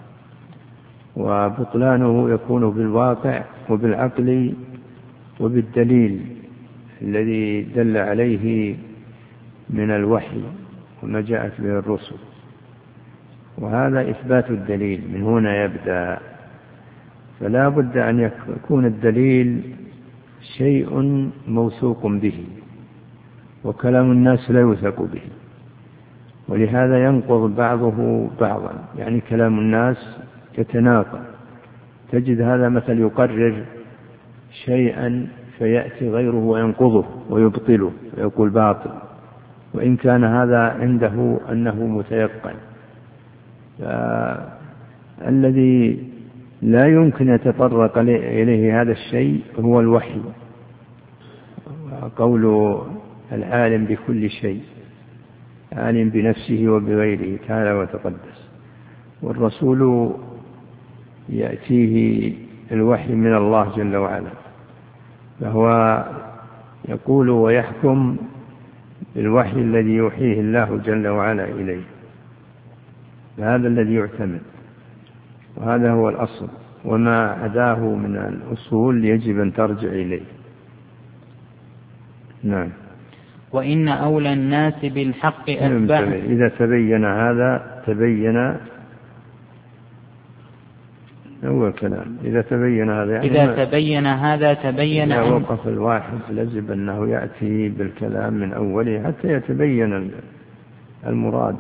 وبطلانه يكون بالواقع وبالعقل وبالدليل الذي دل عليه من الوحي وما جاءت به الرسل، وهذا إثبات الدليل. من هنا يبدأ. فلا بد أن يكون الدليل شيء موثوق به، وكلام الناس لا يوثق به، ولهذا ينقض بعضه بعضا. يعني كلام الناس يتناقض، تجد هذا مثل يقرر شيئا فيأتي غيره وينقضه ويبطله ويقول باطل، وإن كان هذا عنده أنه متيقن. الذي لا يمكن يتطرق إليه هذا الشيء هو الوحي، قول العالم بكل شيء، عالم بنفسه وبغيره تعالى وتقدس. والرسول يأتيه الوحي من الله جل وعلا، فهو يقول ويحكم بالوحي الذي يوحيه الله جل وعلا إليه. هذا الذي يعتمد، وهذا هو الأصل، وما عداه من الأصول يجب أن ترجع إليه. نعم. وإن أولى الناس بالحق أتباع. إذا تبين هذا تبين أول كلام. إذا تبين هذا يعني إذا تبين هذا تبين إذا وقف الواحد لازم أنه يأتي بالكلام من أوله حتى يتبين المراد.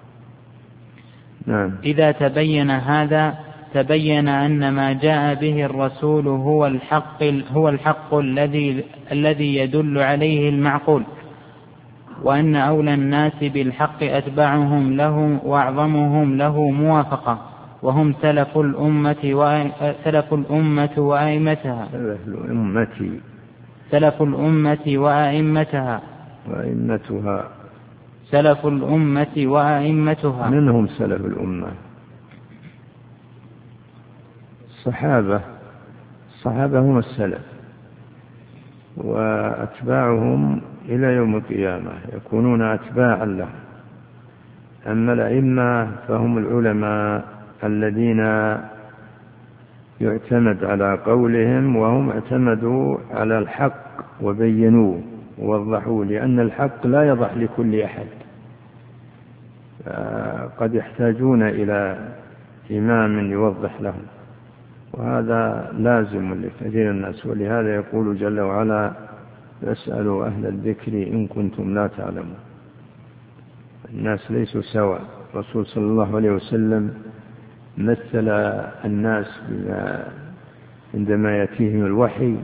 نعم. إذا تبين هذا تبين أن ما جاء به الرسول هو الحق هو الحق الذي الذي يدل عليه المعقول، وأن أولى الناس بالحق أتبعهم له وأعظمهم له موافقة، وهم سلف الأمة وسلف الأمة وأئمتها سلف الأمة سلف الأمة وأئمتها وأئمتها سلف الأمة وأئمتها منهم سلف الأمة الصحابة. الصحابة هم السلف، وأتباعهم إلى يوم القيامة يكونون أتباعا لهم. أما الأئمة فهم العلماء الذين يعتمد على قولهم، وهم اعتمدوا على الحق وبينوه ووضحوه، لأن الحق لا يضح لكل أحد، قد يحتاجون إلى إمام يوضح لهم، وهذا لازم لكثير الناس. ولهذا يقول جل وعلا فاسألوا أهل الذكر إن كنتم لا تعلمون. الناس ليسوا سواء. الرسول صلى الله عليه وسلم مثل الناس عندما يأتيهم الوحي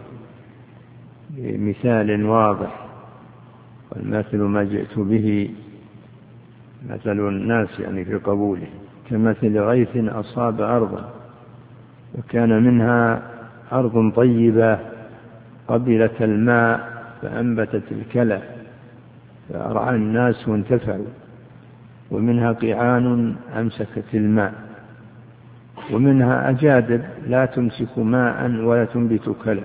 بمثال واضح، والمثل ما جئت به مثل الناس يعني في قبوله، كمثل غيث أصاب أرضا وكان منها أرض طيبة قبلت الماء فأنبتت الكلى فأرعى الناس وانتفعوا، ومنها قيعان أمسكت الماء، ومنها أجادب لا تمسك ماء ولا تنبت كلى.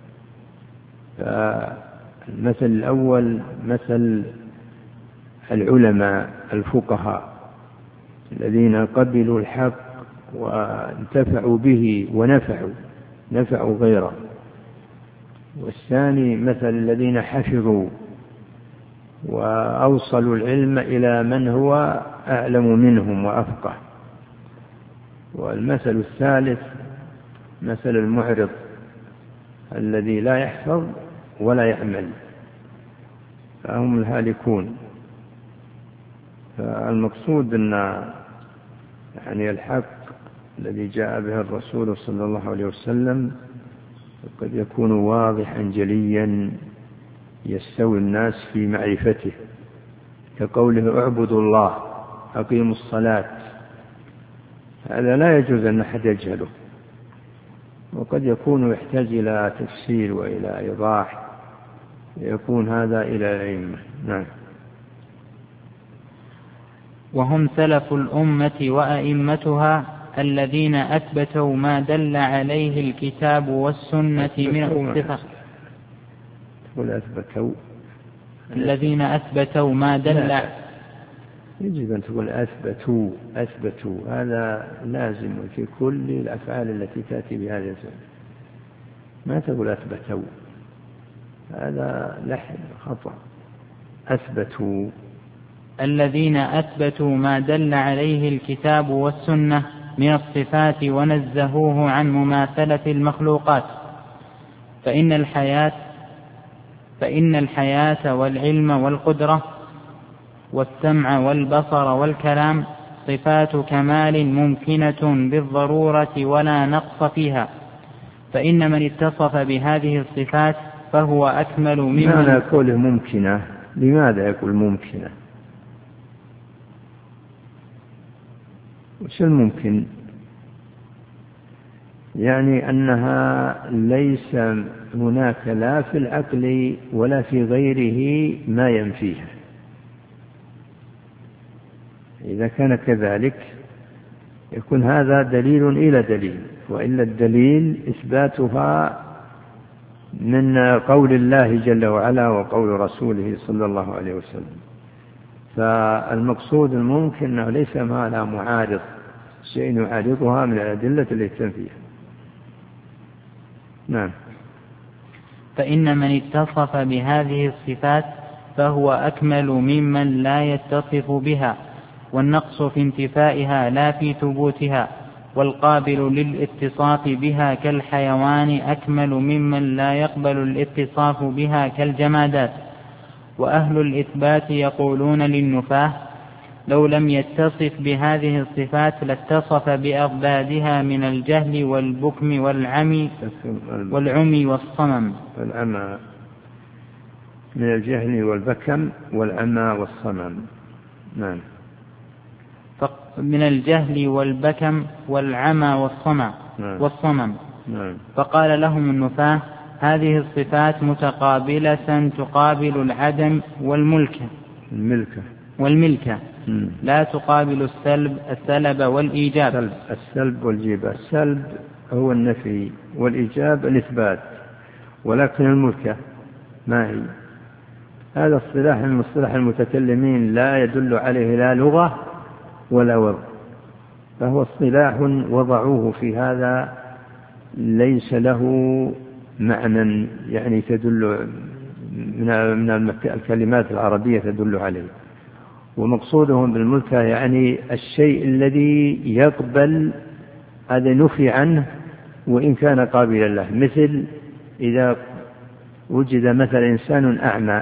فالمثل الأول مثل العلماء الفقهاء الذين قبلوا الحق وانتفعوا به ونفعوا نفعوا غيره. والثاني مثل الذين حفظوا وأوصلوا العلم إلى من هو أعلم منهم وأفقه. والمثل الثالث مثل المعرض الذي لا يحفظ ولا يعمل، فهم الهالكون. فالمقصود أن يعني الحق الذي جاء به الرسول صلى الله عليه وسلم قد يكون واضحا جليا يستوي الناس في معرفته، كقوله اعبدوا الله أقيموا الصلاة، هذا لا يجوز أن أحد يجهله، وقد يكون يحتاج إلى تفسير وإلى إيضاح، يكون هذا إلى الأئمة. نعم. وهم سلف الأمة وأئمتها الذين أثبتوا ما دل عليه الكتاب والسنة من الصفات. تقول أثبتوا، الذين أثبتوا ما دل، يجب أن تقول أثبتوا. أثبتوا هذا لازم في كل الأفعال التي تأتي بهذا الاسم، ما تقول أثبتوا، هذا لحن خطأ. أثبتوا الذين أثبتوا ما دل عليه الكتاب والسنة من الصفات ونزهوه عن مماثلة المخلوقات، فإن الحياة فإن الحياة والعلم والقدرة والسمع والبصر والكلام صفات كمال ممكنة بالضرورة ولا نقص فيها، فإن من اتصف بهذه الصفات فهو أكمل ممن. معنى قوله ممكنة، لماذا يقول ممكنة؟ وش الممكن؟ يعني أنها ليس هناك لا في العقل ولا في غيره ما ينفيها. إذا كان كذلك يكون هذا دليل إلى دليل، وإلا الدليل إثباتها من قول الله جل وعلا وقول رسوله صلى الله عليه وسلم. فالمقصود الممكن أنه ليس ما لا معارض، شيء يعارضها من الأدلة التي تنفيها. نعم. فإن من اتصف بهذه الصفات فهو أكمل ممن لا يتصف بها، والنقص في انتفائها لا في ثبوتها، والقابل للاتصاف بها كالحيوان أكمل ممن لا يقبل الاتصاف بها كالجمادات. وأهل الإثبات يقولون للنفاة لو لم يتصف بهذه الصفات لاتصف بأضدادها من الجهل والبكم والعمي والعمي والصمم. العمى من الجهل والبكم والعمى والصمم. نعم. من الجهل والبكم والعمى والصمم. نعم. والصمم. نعم. فقال لهم النفاة هذه الصفات متقابلة تقابل العدم والملكة الملكة والملكة م. لا تقابل السلب السلب والإيجاب. السلب, السلب والجيب. السلب هو النفي والإيجاب الإثبات، ولكن الملكة ما هي؟ هذا الصلاح من مصطلح المتكلمين لا يدل عليه لا لغة ولا وضع، فهو اصطلاح وضعوه في هذا ليس له معنى يعني تدل من الكلمات العربية تدل عليه. ومقصودهم بالملكة يعني الشيء الذي يقبل هذا نفي عنه وإن كان قابلا له، مثل إذا وجد مثل إنسان أعمى،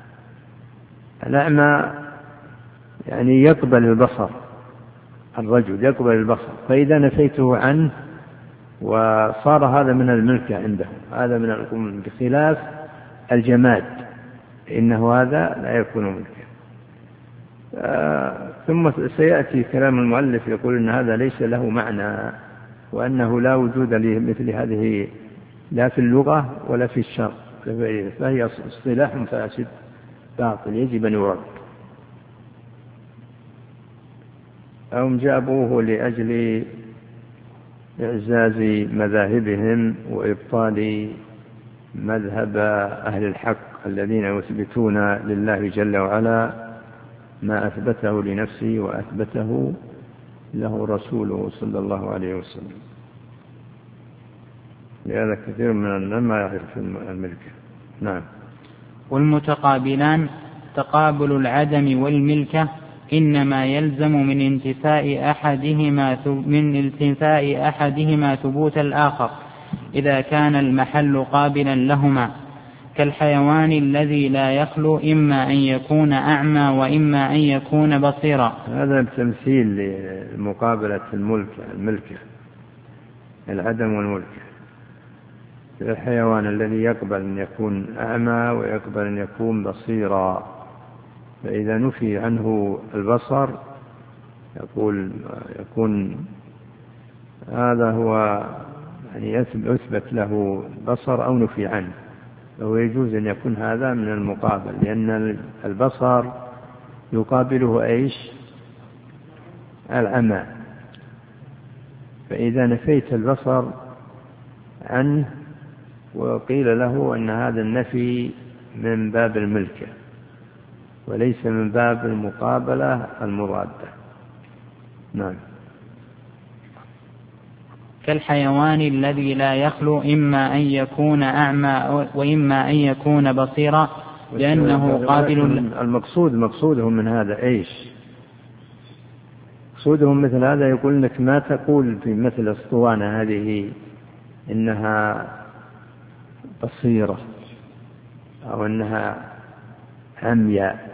الأعمى يعني يقبل البصر، الرجل يقبل البصر، فإذا نفيته عنه وصار هذا من الملكة عنده، هذا من الأمم، بخلاف الجماد إنه هذا لا يكون ملكا. آه ثم سيأتي كلام المؤلف يقول إن هذا ليس له معنى، وأنه لا وجود لمثل هذه لا في اللغة ولا في الشرع، فهي اصطلاح فاسد باطل يجب أن يرد. أو جابوه لأجل إعزاز مذاهبهم وإبطال مذهب أهل الحق الذين يثبتون لله جل وعلا ما أثبته لنفسه وأثبته له رسوله صلى الله عليه وسلم. لهذا كثير من الناس ما يعرف الملكة. نعم. والمتقابلان تقابل العدم والملكة إنما يلزم من انتفاء أحدهما من انتفاء أحدهما ثبوت الآخر إذا كان المحل قابلا لهما، كالحيوان الذي لا يخلو إما أن يكون أعمى وإما أن يكون بصيرا. هذا تمثيل لمقابلة الملكة الملكة العدم والملكة. الحيوان الذي يقبل أن يكون أعمى ويقبل أن يكون بصيرا، فإذا نفي عنه البصر يقول يكون هذا هو يعني يثبت له البصر أو نفي عنه، فهو يجوز أن يكون هذا من المقابل، لأن البصر يقابله إيش؟ العمى. فإذا نفيت البصر عنه وقيل له أن هذا النفي من باب الملكة وليس من باب المقابلة المضادة. نعم. كالحيوان الذي لا يخلو إما أن يكون أعمى وإما أن يكون بصيرا لأنه قابل. المقصود مقصودهم من هذا إيش؟ مقصودهم مثل هذا يقول لك ما تقول في مثل الاسطوانة هذه إنها بصيرة أو أنها عمياء،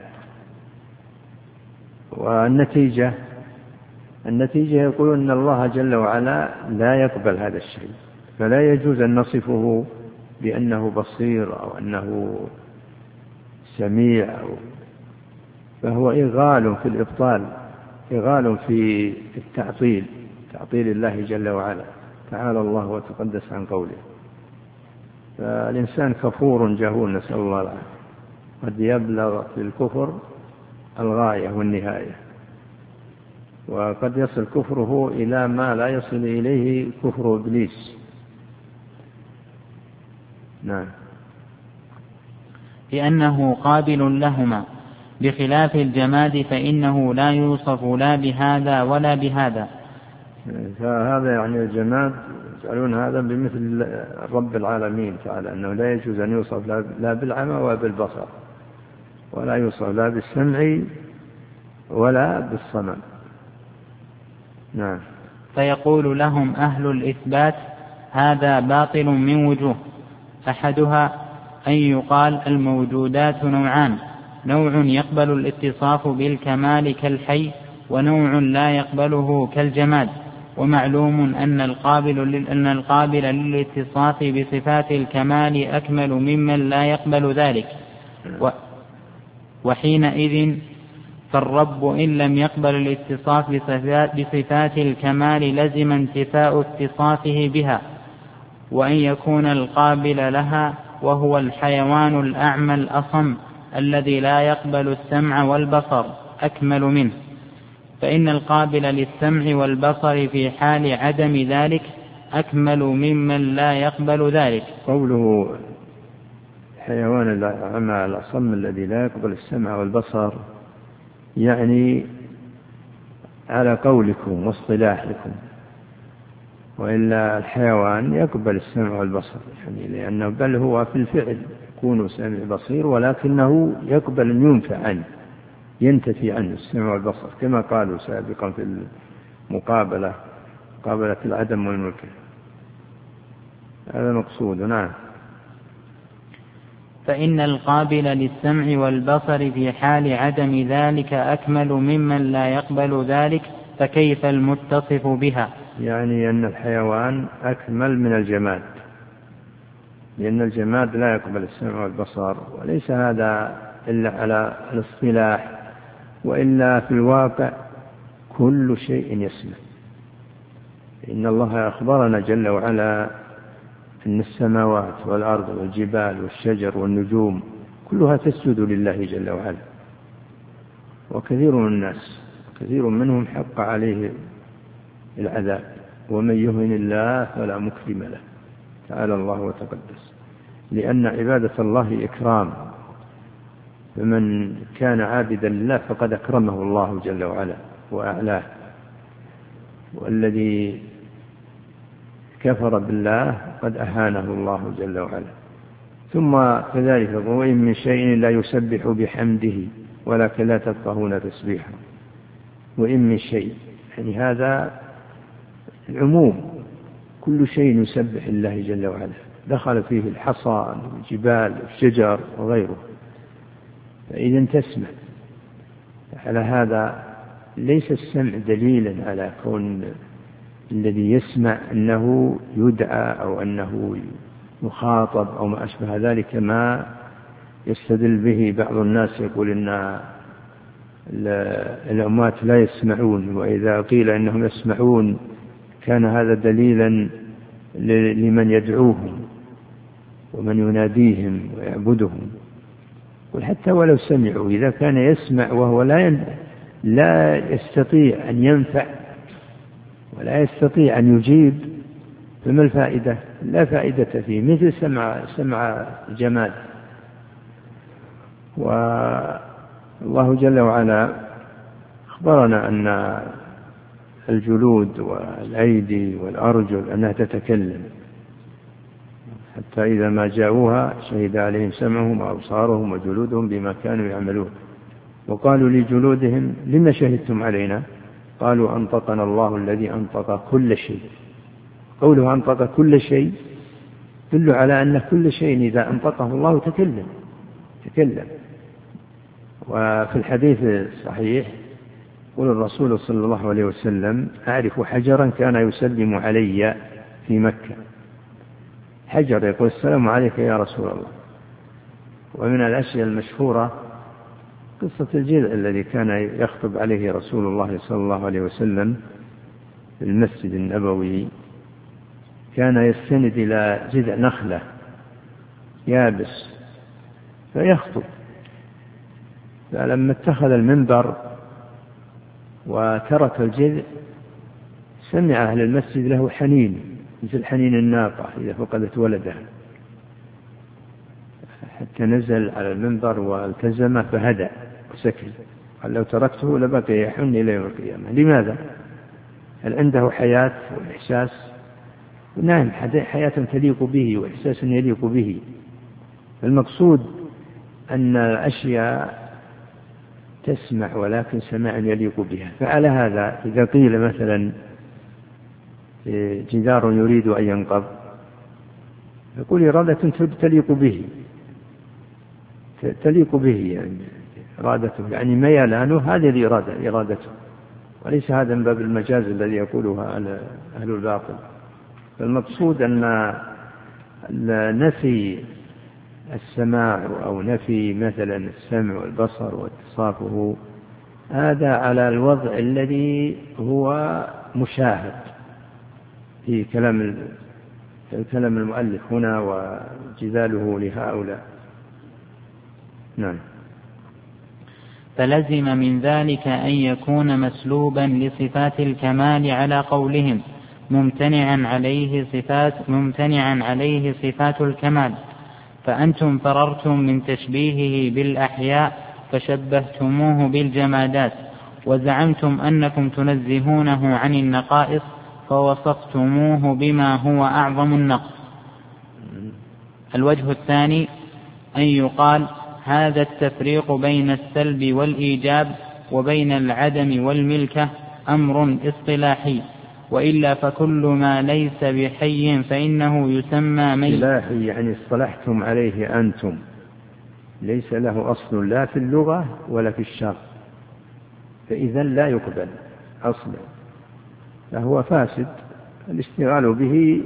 والنتيجة النتيجة يقولون أن الله جل وعلا لا يقبل هذا الشيء، فلا يجوز أن نصفه بأنه بصير أو أنه سميع أو فهو إغال في الإبطال، إغال في التعطيل، تعطيل الله جل وعلا، تعالى الله وتقدس عن قوله. فالإنسان كفور جهول، نسأل الله العافية، قد يبلغ في الكفر الغاية والنهاية، وقد يصل كفره إلى ما لا يصل إليه كفر إبليس. نعم. لأنه قابل لهما، بخلاف الجماد فإنه لا يوصف لا بهذا ولا بهذا. فهذا يعني الجماد يسألون هذا بمثل رب العالمين تعالى، أنه لا يجوز أن يوصف لا بالعمى ولا بالبصر، ولا يوصف لا بالسمع ولا بالصمم. نعم. فيقول لهم أهل الإثبات هذا باطل من وجوه، أحدها أن يقال الموجودات نوعان، نوع يقبل الاتصاف بالكمال كالحي، ونوع لا يقبله كالجماد، ومعلوم أن القابل, أن القابل للاتصاف بصفات الكمال أكمل ممن لا يقبل ذلك، وحينئذ فالرب إن لم يقبل الاتصاف بصفات, بصفات الكمال لزم انتفاء اتصافه بها، وأن يكون القابل لها وهو الحيوان الأعمى الأصم الذي لا يقبل السمع والبصر أكمل منه، فإن القابل للسمع والبصر في حال عدم ذلك أكمل ممن لا يقبل ذلك. قوله حيوان الأعمى الأصم الذي لا يقبل السمع والبصر يعني على قولكم واصطلاحكم، وإلا الحيوان يقبل السمع والبصر، يعني لأنه بل هو في الفعل يكون سمع بصير، ولكنه يقبل أن ينفع عنه، ينتفي عنه السمع والبصر، كما قالوا سابقا في المقابلة، مقابلة العدم والملك. هذا مقصود. نعم. فإن القابل للسمع والبصر في حال عدم ذلك أكمل ممن لا يقبل ذلك، فكيف المتصف بها؟ يعني أن الحيوان أكمل من الجماد، لأن الجماد لا يقبل السمع والبصر، وليس هذا إلا على الاصطلاح، وإلا في الواقع كل شيء يسمع. إن الله أخبرنا جل وعلا أن السماوات والأرض والجبال والشجر والنجوم كلها تسجد لله جل وعلا، وكثير من الناس كثير منهم حق عليه العذاب، ومن يهن الله فلا مكرم له، تعالى الله وتقدس، لأن عبادة الله إكرام، فمن كان عابدا لله فقد أكرمه الله جل وعلا وأعلاه، والذي كفر بالله قد أهانه الله جل وعلا. ثم كذلك وإن من شيء لا يسبح بحمده ولكن لا تفقهون تسبيحه، وإن من شيء يعني هذا العموم، كل شيء يسبح الله جل وعلا، دخل فيه الحصى والجبال والشجر وغيره. فإذا تسمع على هذا ليس السمع دليلا على كون الذي يسمع أنه يدعى أو أنه يخاطب أو ما أشبه ذلك، ما يستدل به بعض الناس يقول إن الأموات لا يسمعون، وإذا قيل إنهم يسمعون كان هذا دليلا لمن يدعوهم ومن يناديهم ويعبدهم. وحتى ولو سمعوا إذا كان يسمع وهو لا لا يستطيع أن ينفع ولا يستطيع أن يجيب فما الفائدة؟ لا فائدة فيه، مثل سمع سمع الجماد. والله جل وعلا أخبرنا أن الجلود والأيدي والأرجل أنها تتكلم، حتى إذا ما جاءوها شهد عليهم سمعهم وأبصارهم وجلودهم بما كانوا يعملون. وقالوا لجلودهم لما شهدتم علينا؟ قالوا أنطقنا الله الذي أنطق كل شيء. قوله أنطق كل شيء يدل على أن كل شيء إذا أنطقه الله تكلم تكلم. وفي الحديث الصحيح يقول الرسول صلى الله عليه وسلم: أعرف حجرا كان يسلم علي في مكة. حجر يقول السلام عليك يا رسول الله. ومن الأشياء المشهورة قصة الجذع الذي كان يخطب عليه رسول الله صلى الله عليه وسلم في المسجد النبوي، كان يستند إلى جذع نخلة يابس فيخطب، فلما اتخذ المنبر وترك الجذع سمع أهل المسجد له حنين مثل حنين الناقة إذا فقدت ولدها، حتى نزل على المنبر والتزم فهدأ وسكت. قال: لو تركته لبقي يحن إلى يوم القيامة. لماذا؟ هل عنده حياة وإحساس؟ نعم، حياة تليق به وإحساس يليق به. المقصود أن الأشياء تسمع ولكن سماع يليق بها. فعلى هذا إذا قيل مثلا جدار يريد أن ينقض يقول إرادة تليق به تليق به يعني إرادته، يعني ميلانه هذه الإرادة إرادته، وليس هذا من باب المجاز الذي يقولها أهل الباطل. فالمقصود أن نفي السماع أو نفي مثلا السمع والبصر واتصافه هذا على الوضع الذي هو مشاهد في كلام كلام المؤلف هنا وجداله لهؤلاء. نعم. فلزم من ذلك أن يكون مسلوبا لصفات الكمال على قولهم ممتنعا عليه صفات ممتنعا عليه صفات الكمال، فأنتم فررتم من تشبيهه بالأحياء فشبهتموه بالجمادات، وزعمتم أنكم تنزهونه عن النقائص فوصفتموه بما هو أعظم النقص. الوجه الثاني أن يقال هذا التفريق بين السلب والإيجاب وبين العدم والملكة أمر اصطلاحي، وإلا فكل ما ليس بحي فإنه يسمى ميت. اصطلاحي يعني اصطلحتم عليه أنتم، ليس له أصل لا في اللغة ولا في الشرع، فإذا لا يقبل أصلا، فهو فاسد. الاشتغال به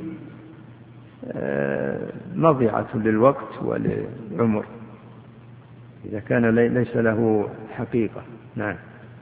مضيعة للوقت وللعمر إذا كان ليس له حقيقة. نعم.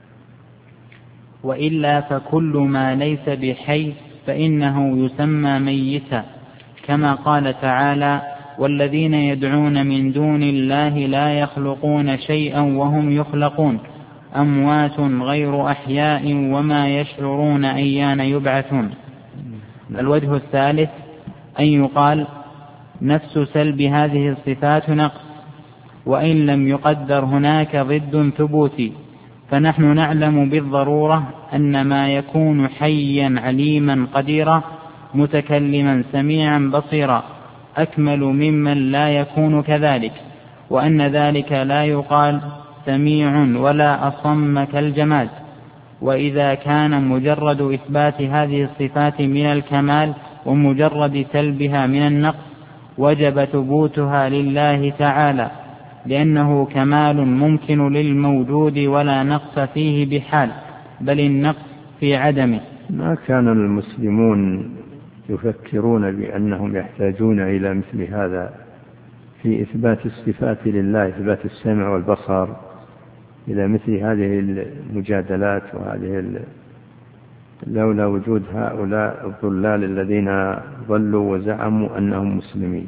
وإلا فكل ما ليس بحي فإنه يسمى ميتا، كما قال تعالى: والذين يدعون من دون الله لا يخلقون شيئا وهم يخلقون أموات غير أحياء وما يشعرون أيان يبعثون. الوجه الثالث أن يقال نفس سلب هذه الصفات نقص، وإن لم يقدر هناك ضد ثبوتي، فنحن نعلم بالضرورة أن ما يكون حيا عليما قديرا متكلما سميعا بصيرا أكمل ممن لا يكون كذلك، وأن ذلك لا يقال سميع ولا أصم كالجماد. وإذا كان مجرد إثبات هذه الصفات من الكمال ومجرد سلبها من النقص وجب ثبوتها لله تعالى، لأنه كمال ممكن للموجود ولا نقص فيه بحال، بل النقص في عدمه. ما كان المسلمون يفكرون بأنهم يحتاجون إلى مثل هذا في إثبات الصفات لله، إثبات السمع والبصر، إلى مثل هذه المجادلات وهذه لولا وجود هؤلاء الضلال الذين ضلوا وزعموا أنهم مسلمين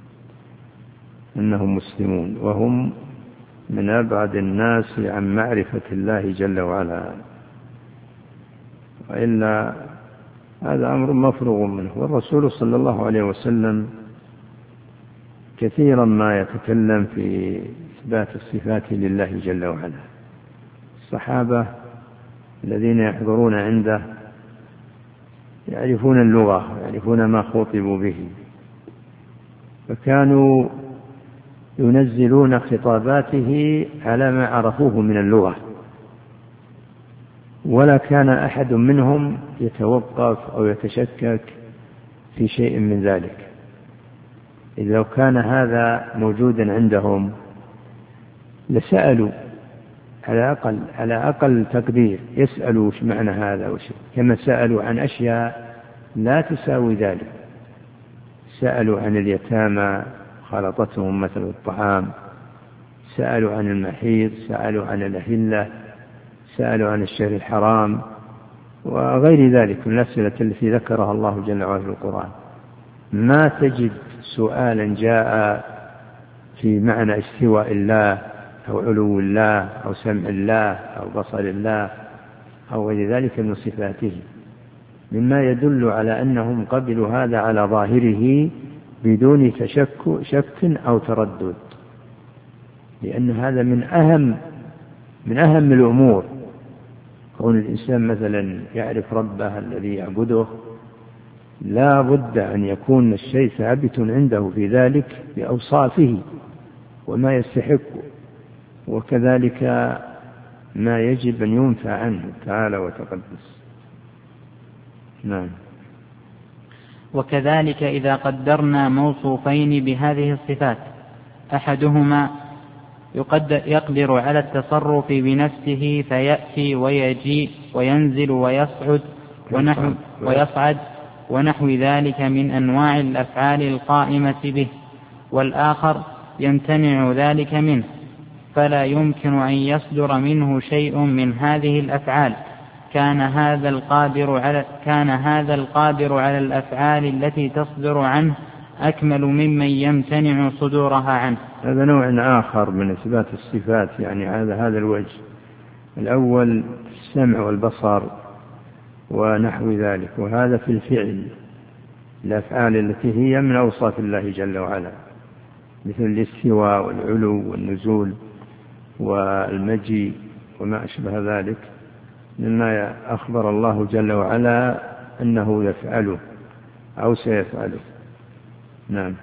أنهم مسلمون وهم من أبعد الناس عن معرفة الله جل وعلا، وإلا هذا أمر مفروغ منه. والرسول صلى الله عليه وسلم كثيرا ما يتكلم في إثبات الصفات لله جل وعلا. الصحابة الذين يحضرون عنده يعرفون اللغة، يعرفون ما خوطبوا به، فكانوا ينزلون خطاباته على ما عرفوه من اللغة، ولا كان أحد منهم يتوقف أو يتشكك في شيء من ذلك. إذا لو كان هذا موجودا عندهم لسألوا على أقل على أقل تقدير، يسألوا وش معنى هذا وش، كما سألوا عن أشياء لا تساوي ذلك. سألوا عن اليتامى خلطتهم مثل الطعام، سألوا عن المحيض، سألوا عن الأهلة، سألوا عن الشهر الحرام وغير ذلك من الأسئلة التي ذكرها الله جل وعلا في القرآن. ما تجد سؤالا جاء في معنى استواء الله أو علو الله أو سمع الله أو بصر الله أو غير ذلك من صفاته، مما يدل على أنهم قبلوا هذا على ظاهره بدون تشك شك أو تردد، لأن هذا من أهم من أهم الأمور. كون الإنسان مثلا يعرف ربه الذي يعبده لا بد أن يكون الشيء ثابت عنده في ذلك بأوصافه وما يستحق، وكذلك ما يجب أن ينفى عنه تعالى وتقدس. نعم. وكذلك إذا قدرنا موصوفين بهذه الصفات أحدهما يقدر على التصرف بنفسه فيأتي ويجيء وينزل ويصعد ونحو, ويصعد ونحو ذلك من أنواع الأفعال القائمة به، والآخر يمتنع ذلك منه، فلا يمكن أن يصدر منه شيء من هذه الأفعال. كان هذا القادر على كان هذا القادر على الأفعال التي تصدر عنه أكمل ممن يمتنع صدورها عنه. هذا نوع آخر من إثبات الصفات، يعني هذا هذا الوجه الأول السمع والبصر ونحو ذلك، وهذا في الفعل الأفعال التي هي من أوصاف الله جل وعلا، مثل الاستواء والعلو والنزول والمجيء وما أشبه ذلك مما أخبر الله جل وعلا أنه يفعله أو سيفعله. نعم.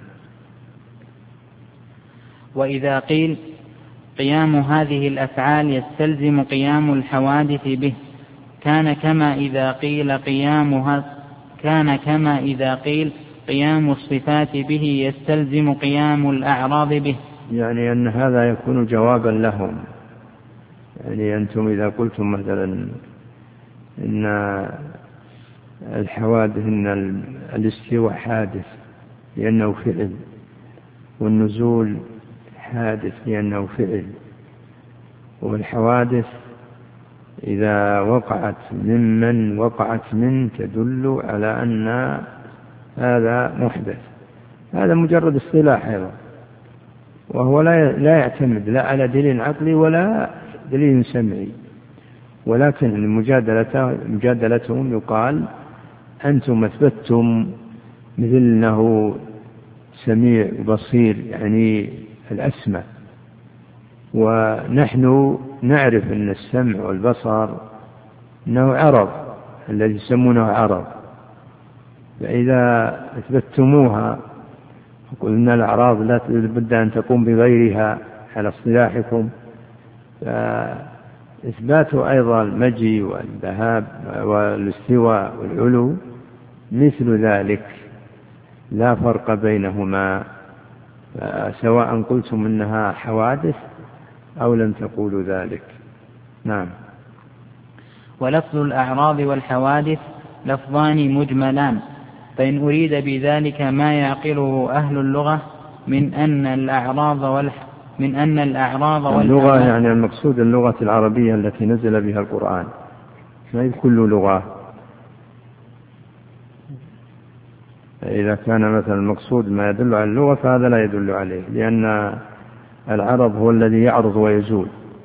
وإذا قيل قيام هذه الأفعال يستلزم قيام الحوادث به، كان كما إذا قيل قيامها كان كما إذا قيل قيام الصفات به يستلزم قيام الأعراض به. يعني أن هذا يكون جوابا لهم، يعني أنتم إذا قلتم مثلا إن الحوادث إن الاستواء حادث لأنه فعل، والنزول حادث لأنه فعل، والحوادث إذا وقعت ممن وقعت من تدل على أن هذا محدث. هذا مجرد اصطلاح أيضا، وهو لا يعتمد لا على دليل عقلي ولا دليل سمعي، ولكن مجادلتهم يقال أنتم أثبتتم مثل أنه سميع بصير يعني الأسمع، ونحن نعرف أن السمع والبصر أنه عرض الذي يسمونه عرض، فإذا أثبتموها وقلنا الأعراض لا بد أن تقوم بغيرها على اصطلاحكم، فإثبات أيضا المجيء والذهاب والاستواء والعلو مثل ذلك لا فرق بينهما، سواء قلتم إنها حوادث أو لم تقولوا ذلك. نعم. ولفظ الأعراض والحوادث لفظان مجملان، فإن أريد بذلك ما يعقله أهل اللغة من أن الأعراض والح من أن الأعراض اللغة يعني المقصود اللغة العربية التي نزل بها القرآن، ما هي كل لغة. إذا كان مثلا المقصود ما يدل على اللغة فهذا لا يدل عليه، لأن العرض هو الذي يعرض ويزول،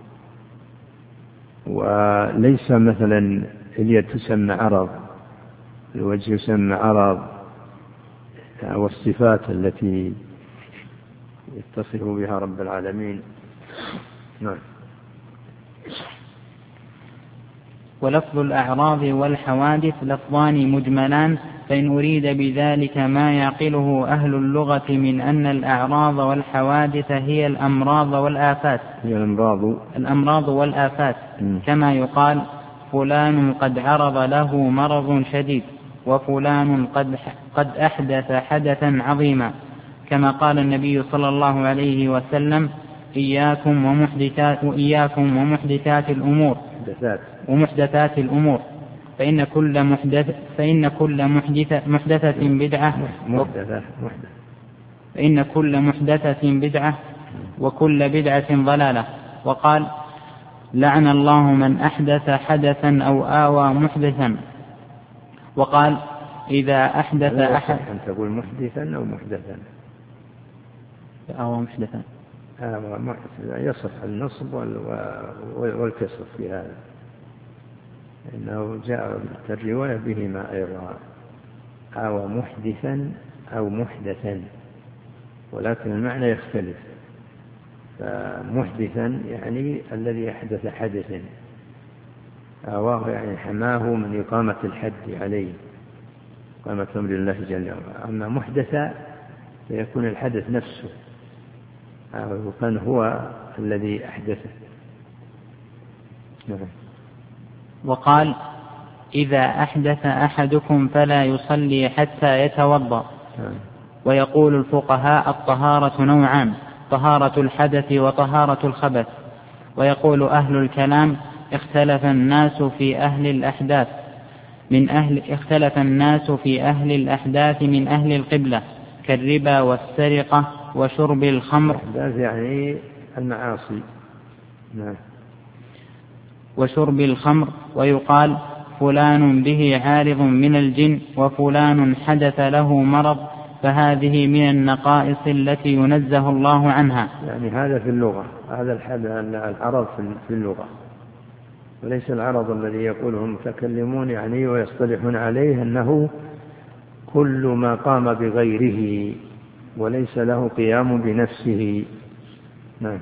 وليس مثلا اليد تسمى عرض، الوجه يسمى عرض، والصفات التي يتصف بها رب العالمين. نعم. ولفظ الأعراض والحوادث لفظان مجملان، فإن أريد بذلك ما يعقله أهل اللغة من أن الأعراض والحوادث هي الأمراض والآفات هي الأمراض الأمراض والآفات م. كما يقال فلان قد عرض له مرض شديد، وفلان قد قد أحدث حدثا عظيما، كما قال النبي صلى الله عليه وسلم إياكم ومحدثات وإياكم ومحدثات الأمور ومحدثات الأمور فإن كل محدث فإن كل محدثة محدثة بدعة فإن كل محدثة بدعة وكل بدعة ضلالة. وقال لعن الله من أحدث حدثا أو آوى محدثا. وقال إذا أحدث أحد أن تقول محدثا أو محدثا آوى محدثا آوى يصف النصب والكسر في هذا، إنه جاء الرواية بهما أيضا، آوى محدثا أو محدثا، ولكن المعنى يختلف. فمحدثا يعني الذي أحدث حدثا، آواه يعني حماه من إقامة الحد عليه، إقامة أمر الله جل وعلا. أما محدثا فيكون الحدث نفسه، وكان هو الذي أحدثه. وقال إذا أحدث أحدكم فلا يصلي حتى يتوضأ. ويقول الفقهاء الطهارة نوعان، طهارة الحدث وطهارة الخبث. ويقول أهل الكلام اختلف الناس في أهل الأحداث من أهل اختلف الناس في أهل الأحداث من أهل القبلة كالربا والسرقة وشرب الخمر يعني المعاصي وشرب الخمر. ويقال فلان به عارض من الجن وفلان حدث له مرض، فهذه من النقائص التي ينزه الله عنها. يعني هذا في اللغة، هذا العرض في اللغة، وليس العرض الذي يقوله المتكلمون يعني ويصطلحون عليه أنه كل ما قام بغيره وليس له قيام بنفسه. نعم.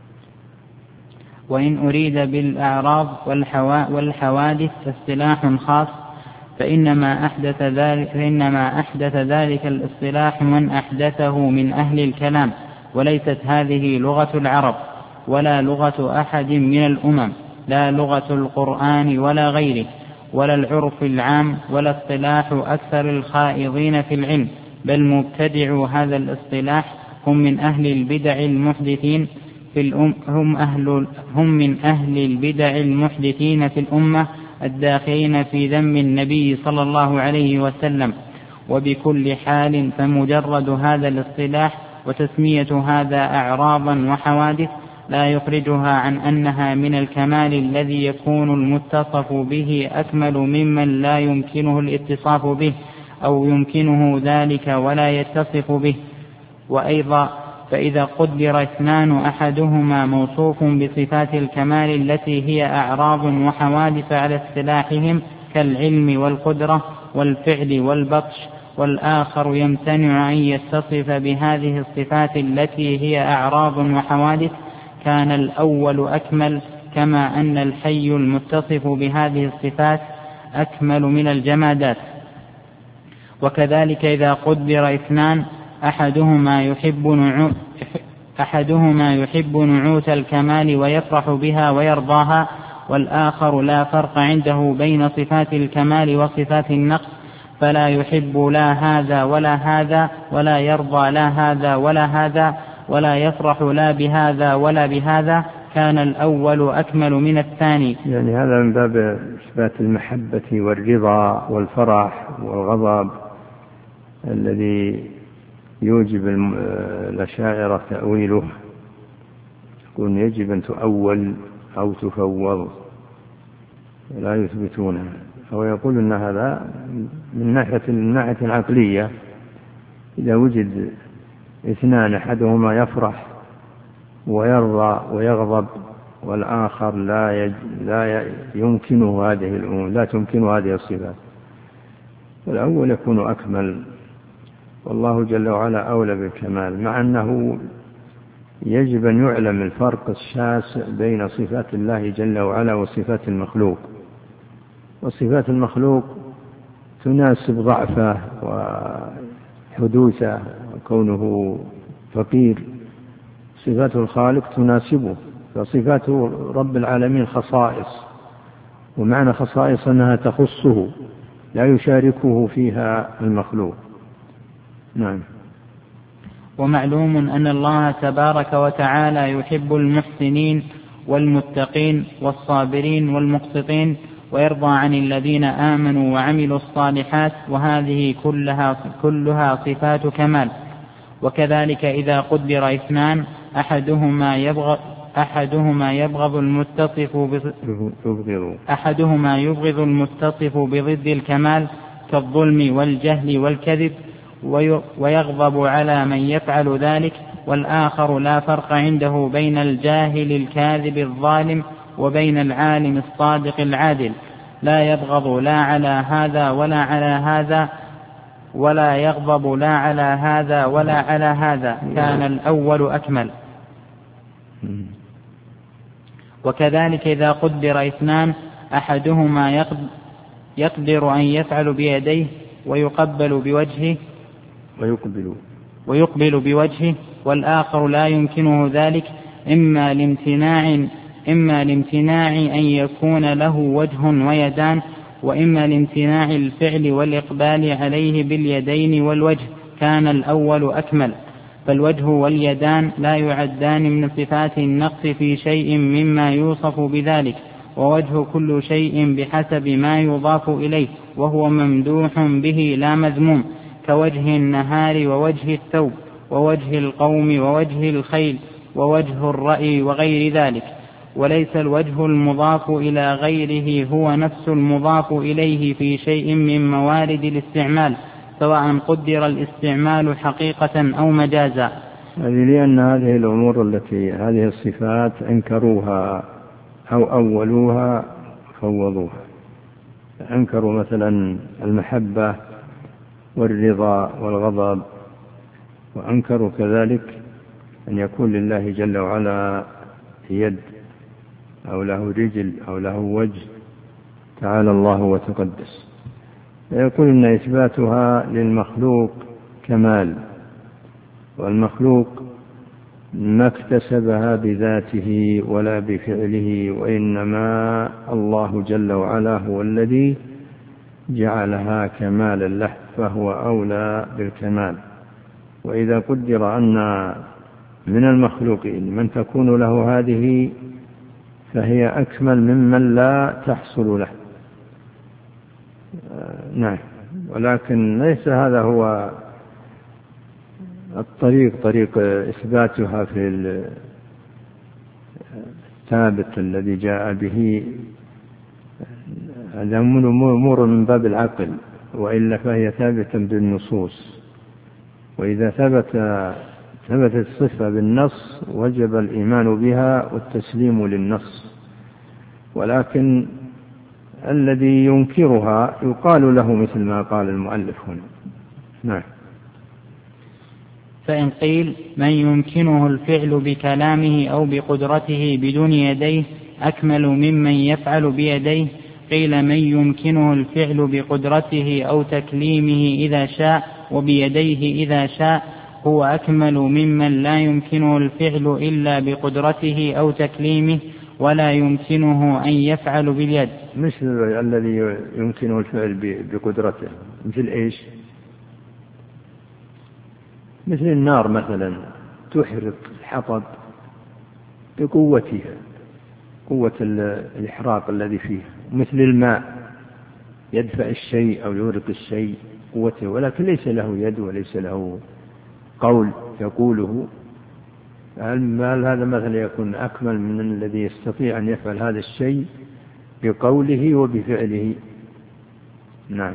وإن أريد بالأعراض والحوادث اصطلاح خاص، فإنما أحدث ذلك, فإنما أحدث ذلك الاصطلاح من أحدثه من أهل الكلام، وليست هذه لغة العرب ولا لغة أحد من الأمم، لا لغة القرآن ولا غيره، ولا العرف العام، ولا اصطلاح أكثر الخائضين في العلم، بل مبتدعوا هذا الاصطلاح هم من أهل البدع المحدثين في الأم هم, أهل هم من أهل البدع المحدثين في الأمة الداخلين في ذم النبي صلى الله عليه وسلم. وبكل حال فمجرد هذا الاصطلاح وتسمية هذا أعراضا وحوادث لا يخرجها عن أنها من الكمال الذي يكون المتصف به أكمل ممن لا يمكنه الاتصاف به أو يمكنه ذلك ولا يتصف به. وأيضا فإذا قدر اثنان أحدهما موصوف بصفات الكمال التي هي أعراض وحوادث على اصطلاحهم كالعلم والقدرة والفعل والبطش، والآخر يمتنع أن يتصف بهذه الصفات التي هي أعراض وحوادث، كان الأول أكمل، كما أن الحي المتصف بهذه الصفات أكمل من الجمادات. وكذلك إذا قدر اثنان أحدهما يحب نعوت أحدهما يحب نعوت الكمال ويفرح بها ويرضاها، والآخر لا فرق عنده بين صفات الكمال وصفات النقص، فلا يحب لا هذا ولا هذا، ولا يرضى لا هذا ولا هذا، ولا يفرح لا بهذا ولا بهذا، كان الأول أكمل من الثاني. يعني هذا من باب إثبات المحبة والرضا والفرح والغضب الذي يوجب الأشاعرة تأويله يقول يجب أن تؤول أو تفوض، لا يثبتونها، أو يقول أن هذا من ناحية من ناحية العقلية، إذا وجد اثنان أحدهما يفرح ويرضى ويغضب والآخر لا يج... لا يمكنه هذه الأمور، لا تمكن هذه الصفات، والأول يكون أكمل، والله جل وعلا أولى بالكمال، مع أنه يجب أن يعلم الفرق الشاسع بين صفات الله جل وعلا وصفات المخلوق. وصفات المخلوق تناسب ضعفه وحدوثه وكونه فقير، صفات الخالق تناسبه، فصفات رب العالمين خصائص، ومعنى خصائص أنها تخصه لا يشاركه فيها المخلوق. نعم. ومعلوم أن الله تبارك وتعالى يحب المحسنين والمتقين والصابرين والمقسطين، ويرضى عن الذين آمنوا وعملوا الصالحات، وهذه كلها, كلها صفات كمال. وكذلك إذا قدر اثنان أحدهما يبغض أحدهما يبغض المتصف أحدهما يبغض المتصف بضد الكمال كالظلم والجهل والكذب، ويغضب على من يفعل ذلك، والآخر لا فرق عنده بين الجاهل الكاذب الظالم وبين العالم الصادق العادل، لا يبغض لا على هذا ولا على هذا، ولا يغضب لا على هذا ولا على هذا، كان الأول أكمل. وكذلك إذا قدر اثنان أحدهما يقدر أن يفعل بيديه ويقبل بوجهه ويقبل ويقبل بوجهه، والآخر لا يمكنه ذلك، إما لامتناع إما لامتناع أن يكون له وجه ويدان، وإما لامتناع الفعل والإقبال عليه باليدين والوجه، كان الأول أكمل. فالوجه واليدان لا يعدان من صفات النقص في شيء مما يوصف بذلك، ووجه كل شيء بحسب ما يضاف إليه، وهو ممدوح به لا مذموم، كوجه النهار ووجه الثوب ووجه القوم ووجه الخيل ووجه الرأي وغير ذلك. وليس الوجه المضاف إلى غيره هو نفس المضاف إليه في شيء من موارد الاستعمال، سواء قدر الاستعمال حقيقة أو مجازا. هذه لأن هذه الأمور التي هذه الصفات أنكروها أو أولوها فوضوها، أنكروا مثلا المحبة والرضا والغضب، وأنكروا كذلك أن يكون لله جل وعلا يد أو له رجل أو له وجه، تعالى الله وتقدس. فيقول إن إثباتها للمخلوق كمال، والمخلوق ما اكتسبها بذاته ولا بفعله، وإنما الله جل وعلا هو الذي جعلها كمالا له، فهو أولى بالكمال. وإذا قدر أن من المخلوقين من تكون له هذه فهي أكمل ممن لا تحصل له. نعم. ولكن ليس هذا هو الطريق، طريق إثباتها في الثابت الذي جاء به، هذا أمور من باب العقل، وإلا فهي ثابتة بالنصوص. وإذا ثبت ثبتت الصفة بالنص وجب الإيمان بها والتسليم للنص، ولكن الذي ينكرها يقال له مثل ما قال المؤلف هنا. نعم. فإن قيل من يمكنه الفعل بكلامه أو بقدرته بدون يديه أكمل ممن يفعل بيديه، قيل من يمكنه الفعل بقدرته أو تكليمه إذا شاء وبيديه إذا شاء هو أكمل ممن لا يمكنه الفعل إلا بقدرته أو تكليمه ولا يمكنه أن يفعل باليد. مثل الذي يمكنه الفعل بقدرته مثل إيش؟ مثل النار مثلا تحرق الحطب بقوتها، قوة الإحراق الذي فيه، مثل الماء يدفع الشيء أو يورق الشيء قوته، ولكن ليس له يد وليس له قول يقوله، هل هذا مثلا يكون أكمل من الذي يستطيع أن يفعل هذا الشيء بقوله وبفعله؟ نعم.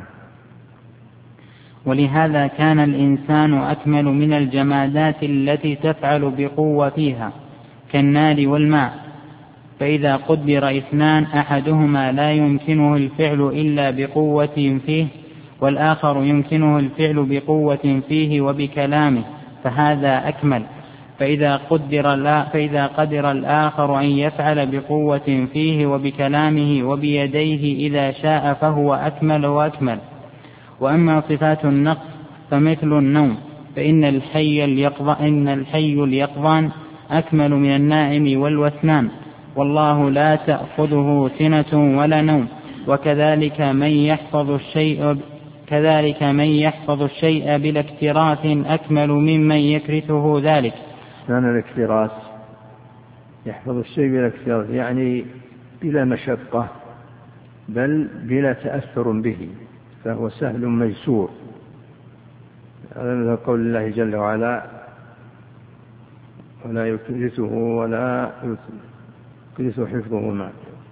ولهذا كان الإنسان أكمل من الجمادات التي تفعل بقوة فيها كالنار والماء، فإذا قدر اثنان أحدهما لا يمكنه الفعل إلا بقوة فيه والآخر يمكنه الفعل بقوة فيه وبكلامه فهذا أكمل. فإذا قدر, لا فإذا قدر الآخر أن يفعل بقوة فيه وبكلامه وبيديه إذا شاء فهو أكمل وأكمل. وأما صفات النقص فمثل النوم، فإن الحي اليقظان, إن الحي اليقظان أكمل من النائم والوسنام، والله لا تأخذه سنة ولا نوم. وكذلك من يحفظ الشيء كذلك من يحفظ الشيء بلا اكتراث أكمل ممن يكرثه ذلك. كان الاكتراث يحفظ الشيء بلا اكتراث يعني بلا مشقة بل بلا تأثر به، فهو سهل ميسور. هذا من قول الله جل وعلا ولا يكرثه ولا يكرث حفظهما،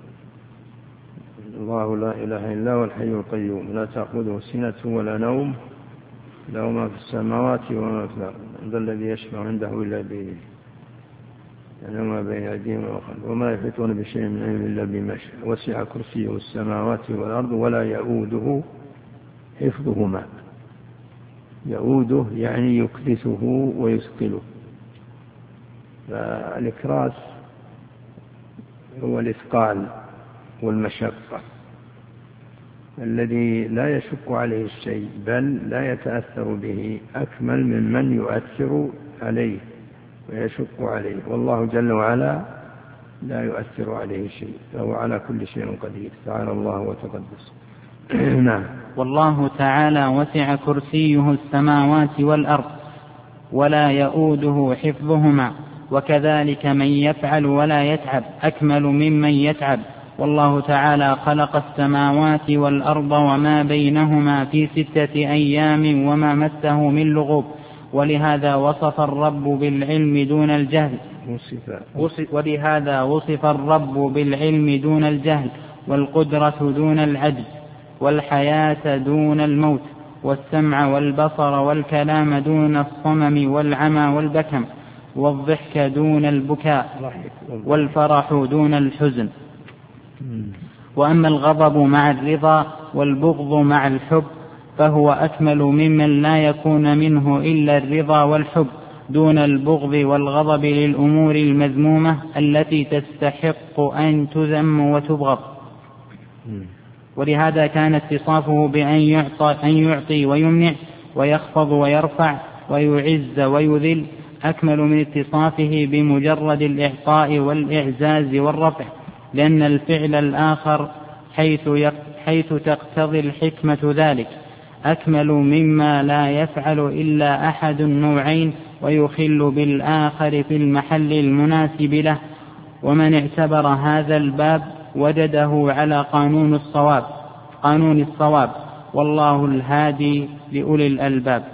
الله لا إله إلا هو الحي القيوم لا تأخذه سنة ولا نوم له ما في السماوات وما في الأرض ذا الذي يشفع عنده إلا بإذنه يعني ما بين أيديهم وخلفهم وما يحيطون بشيء من علمه إلا بما شاء وسع كرسيه السماوات والأرض ولا يؤوده حفظهما. يؤوده يعني يكرثه ويثقله. فالإكراث هو الإثقال والمشقة الذي لا يشق عليه الشيء بل لا يتأثر به أكمل ممن يؤثر عليه ويشق عليه، والله جل وعلا لا يؤثر عليه شيء فهو على كل شيء قدير تعالى الله وتقدس. نعم. والله تعالى وسع كرسيه السماوات والأرض ولا يؤوده حفظهما، وكذلك من يفعل ولا يتعب أكمل ممن يتعب، والله تعالى خلق السماوات والأرض وما بينهما في ستة أيام وما مسه من لغوب، ولهذا وصف الرب بالعلم دون الجهل وصف ولهذا وصف الرب بالعلم دون الجهل والقدرة دون العجز والحياة دون الموت والسمع والبصر والكلام دون الصمم والعمى والبكم والضحك دون البكاء والفرح دون الحزن. وأما الغضب مع الرضا والبغض مع الحب فهو أكمل ممن لا يكون منه إلا الرضا والحب دون البغض والغضب للأمور المذمومة التي تستحق أن تذم وتبغض. ولهذا كان اتصافه بأن يعطي, أن يعطي ويمنع ويخفض ويرفع ويعز ويذل أكمل من اتصافه بمجرد الإعطاء والإعزاز والرفع، لأن الفعل الآخر حيث, حيث تقتضي الحكمة ذلك أكمل مما لا يفعل إلا أحد النوعين ويخل بالآخر في المحل المناسب له. ومن اعتبر هذا الباب وجده على قانون الصواب قانون الصواب والله الهادي لأولي الألباب.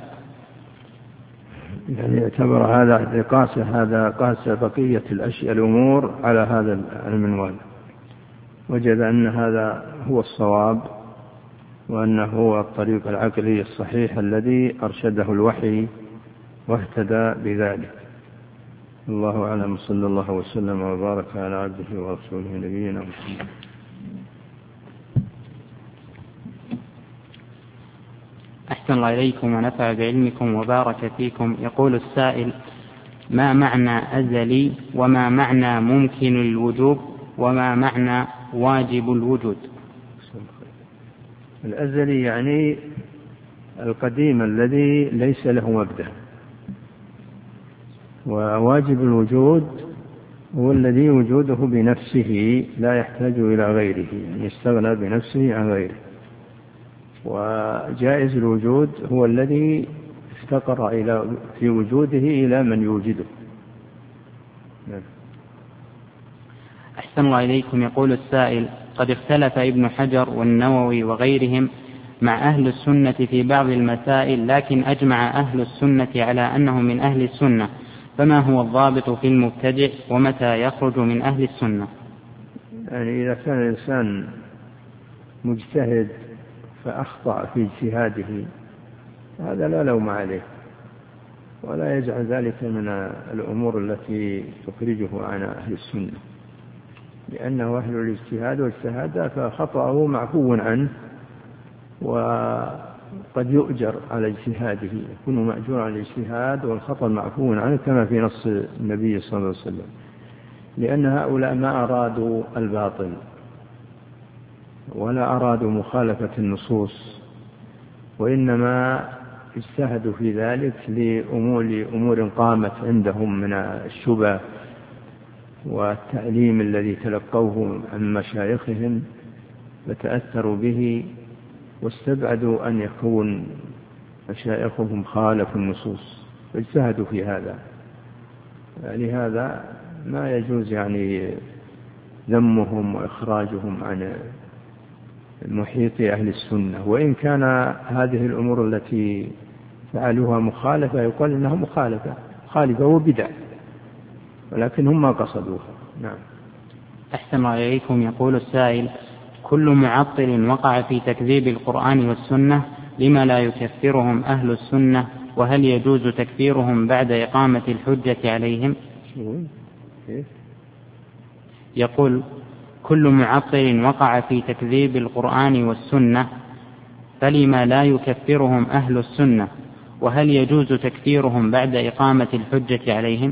يعني اعتبر هذا قاس هذا قاس بقية الأشياء الأمور على هذا المنوال، وجد أن هذا هو الصواب وأنه هو الطريق العقلي الصحيح الذي أرشده الوحي واهتدى بذلك. الله أعلم. صلى الله وسلم وبارك على عبده ورسوله نبينا محمد. أحسن الله إليكم ونفع بعلمكم وبارك فيكم. يقول السائل: ما معنى أزلي وما معنى ممكن الوجوب وما معنى واجب الوجود؟ الأزلي يعني القديم الذي ليس له مبدأ، وواجب الوجود هو الذي وجوده بنفسه لا يحتاج إلى غيره، يعني يستغنى بنفسه عن غيره. وجائز الوجود هو الذي افتقر إلى في وجوده إلى من يوجده. أحسن الله إليكم. يقول السائل: قد اختلف ابن حجر والنووي وغيرهم مع أهل السنة في بعض المسائل، لكن أجمع أهل السنة على أنهم من أهل السنة، فما هو الضابط في المبتدع ومتى يخرج من أهل السنة؟ يعني إذا كان الإنسان مجتهد فأخطأ في اجتهاده هذا لا لوم عليه، ولا يجعل ذلك من الأمور التي تخرجه عن أهل السنة، لأنه أهل الاجتهاد واجتهاد فخطأه معفو عنه، وقد يؤجر على اجتهاده، يكون مأجور على الاجتهاد والخطأ معفو عنه كما في نص النبي صلى الله عليه وسلم، لأن هؤلاء ما أرادوا الباطل ولا أرادوا مخالفة النصوص، وإنما اجتهدوا في ذلك لأمور أمور قامت عندهم من الشبه والتعليم الذي تلقوه عن مشايخهم فتأثروا به، واستبعدوا أن يكون مشايخهم خالفوا النصوص فاجتهدوا في هذا. لهذا ما يجوز يعني ذمهم وإخراجهم عن محيط أهل السنة، وإن كان هذه الأمور التي فعلوها مخالفة يقال إنها مخالفة مخالفة وبدع، ولكن هم ما قصدوها. نعم. أحسن عليكم. يقول السائل: كل معطل وقع في تكذيب القرآن والسنة لما لا يكفرهم أهل السنة، وهل يجوز تكفيرهم بعد إقامة الحجة عليهم؟ يقول: كل معطل وقع في تكذيب القرآن والسنة فلما لا يكفرهم أهل السنة، وهل يجوز تكفيرهم بعد إقامة الحجة عليهم؟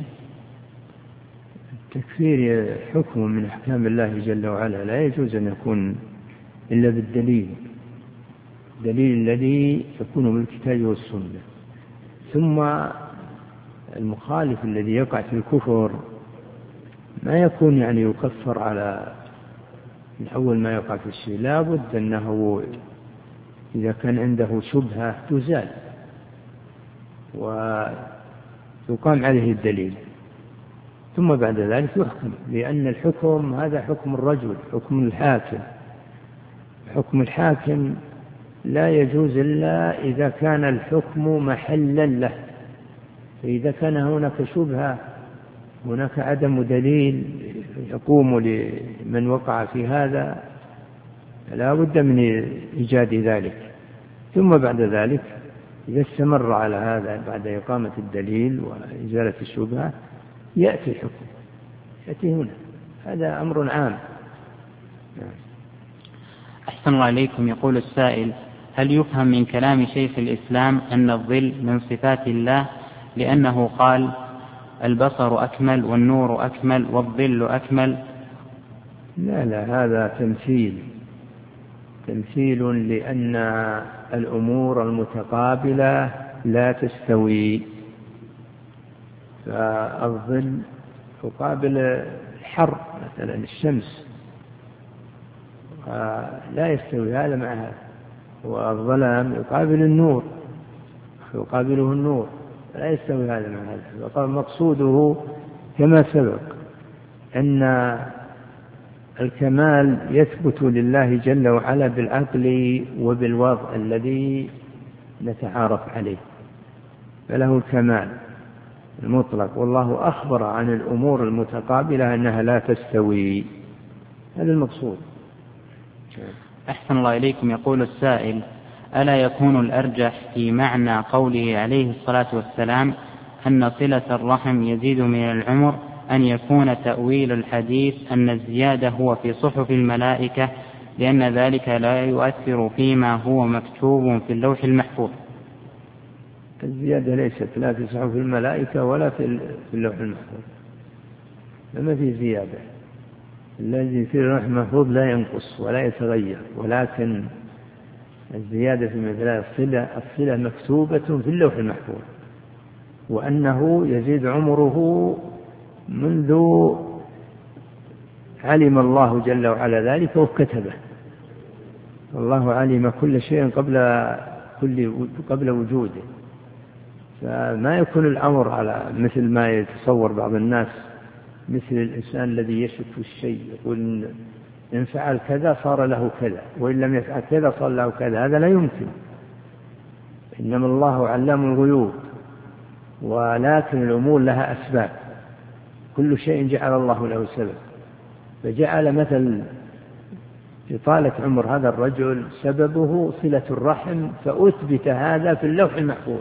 التكفير حكم من أحكام الله جل وعلا، لا يجوز أن يكون إلا بالدليل، الدليل الذي يكون بالكتاب والسنة. ثم المخالف الذي يقع في الكفر ما يكون يعني يكفر على من أول ما يقع في الشيء، لا بد أنه إذا كان عنده شبهة تزال ويقام عليه الدليل، ثم بعد ذلك يحكم، لأن الحكم هذا حكم الرجل، حكم الحاكم. حكم الحاكم لا يجوز إلا إذا كان الحكم محلا له، فإذا كان هناك شبهة، هناك عدم دليل يقوم لمن وقع في هذا، لا بد من إيجاد ذلك. ثم بعد ذلك إذا استمر على هذا بعد إقامة الدليل وإزالة الشبهة يأتي الحكم، يأتي هنا، هذا أمر عام. أحسن الله عليكم. يقول السائل: هل يفهم من كلام شيخ الإسلام أن الظل من صفات الله، لأنه قال: البصر أكمل والنور أكمل والظل أكمل؟ لا لا، هذا تمثيل تمثيل لأن الأمور المتقابلة لا تستوي، فالظل يقابل الحر مثلا الشمس، لا يستوي هذا مع هذا، والظلام يقابل النور يقابله النور، لا يستوي هذا مع هذا. وقال مقصوده كما سبق أن الكمال يثبت لله جل وعلا بالعقل وبالوضع الذي نتعارف عليه، فله الكمال المطلق، والله أخبر عن الأمور المتقابلة أنها لا تستوي، هذا المقصود. أحسن الله إليكم. يقول السائل: ألا يكون الأرجح في معنى قوله عليه الصلاة والسلام أن صلة الرحم يزيد من العمر أن يكون تأويل الحديث أن الزيادة هو في صحف الملائكة، لأن ذلك لا يؤثر فيما هو مكتوب في اللوح المحفوظ؟ الزيادة ليست لا في صحف الملائكة ولا في اللوح المحفوظ، لما في زيادة، الذي في اللوح المحفوظ لا ينقص ولا يتغير، ولكن الزيادة في مثل الصلة الصلة مكتوبة في اللوح المحفوظ، وأنه يزيد عمره منذ علم الله جل وعلا ذلك وكتبه، والله علم كل شيء قبل كل قبل وجوده، فما يكون الأمر على مثل ما يتصور بعض الناس، مثل الإنسان الذي يشك في الشيء يقول إن فعل كذا صار له كذا، وإن لم يفعل كذا صار له كذا، هذا لا يمكن. إنما الله علام الغيوب، ولكن الأمور لها أسباب، كل شيء جعل الله له سبب، فجعل مثل إطالة عمر هذا الرجل سببه صلة الرحم، فأثبت هذا في اللوح المحفوظ.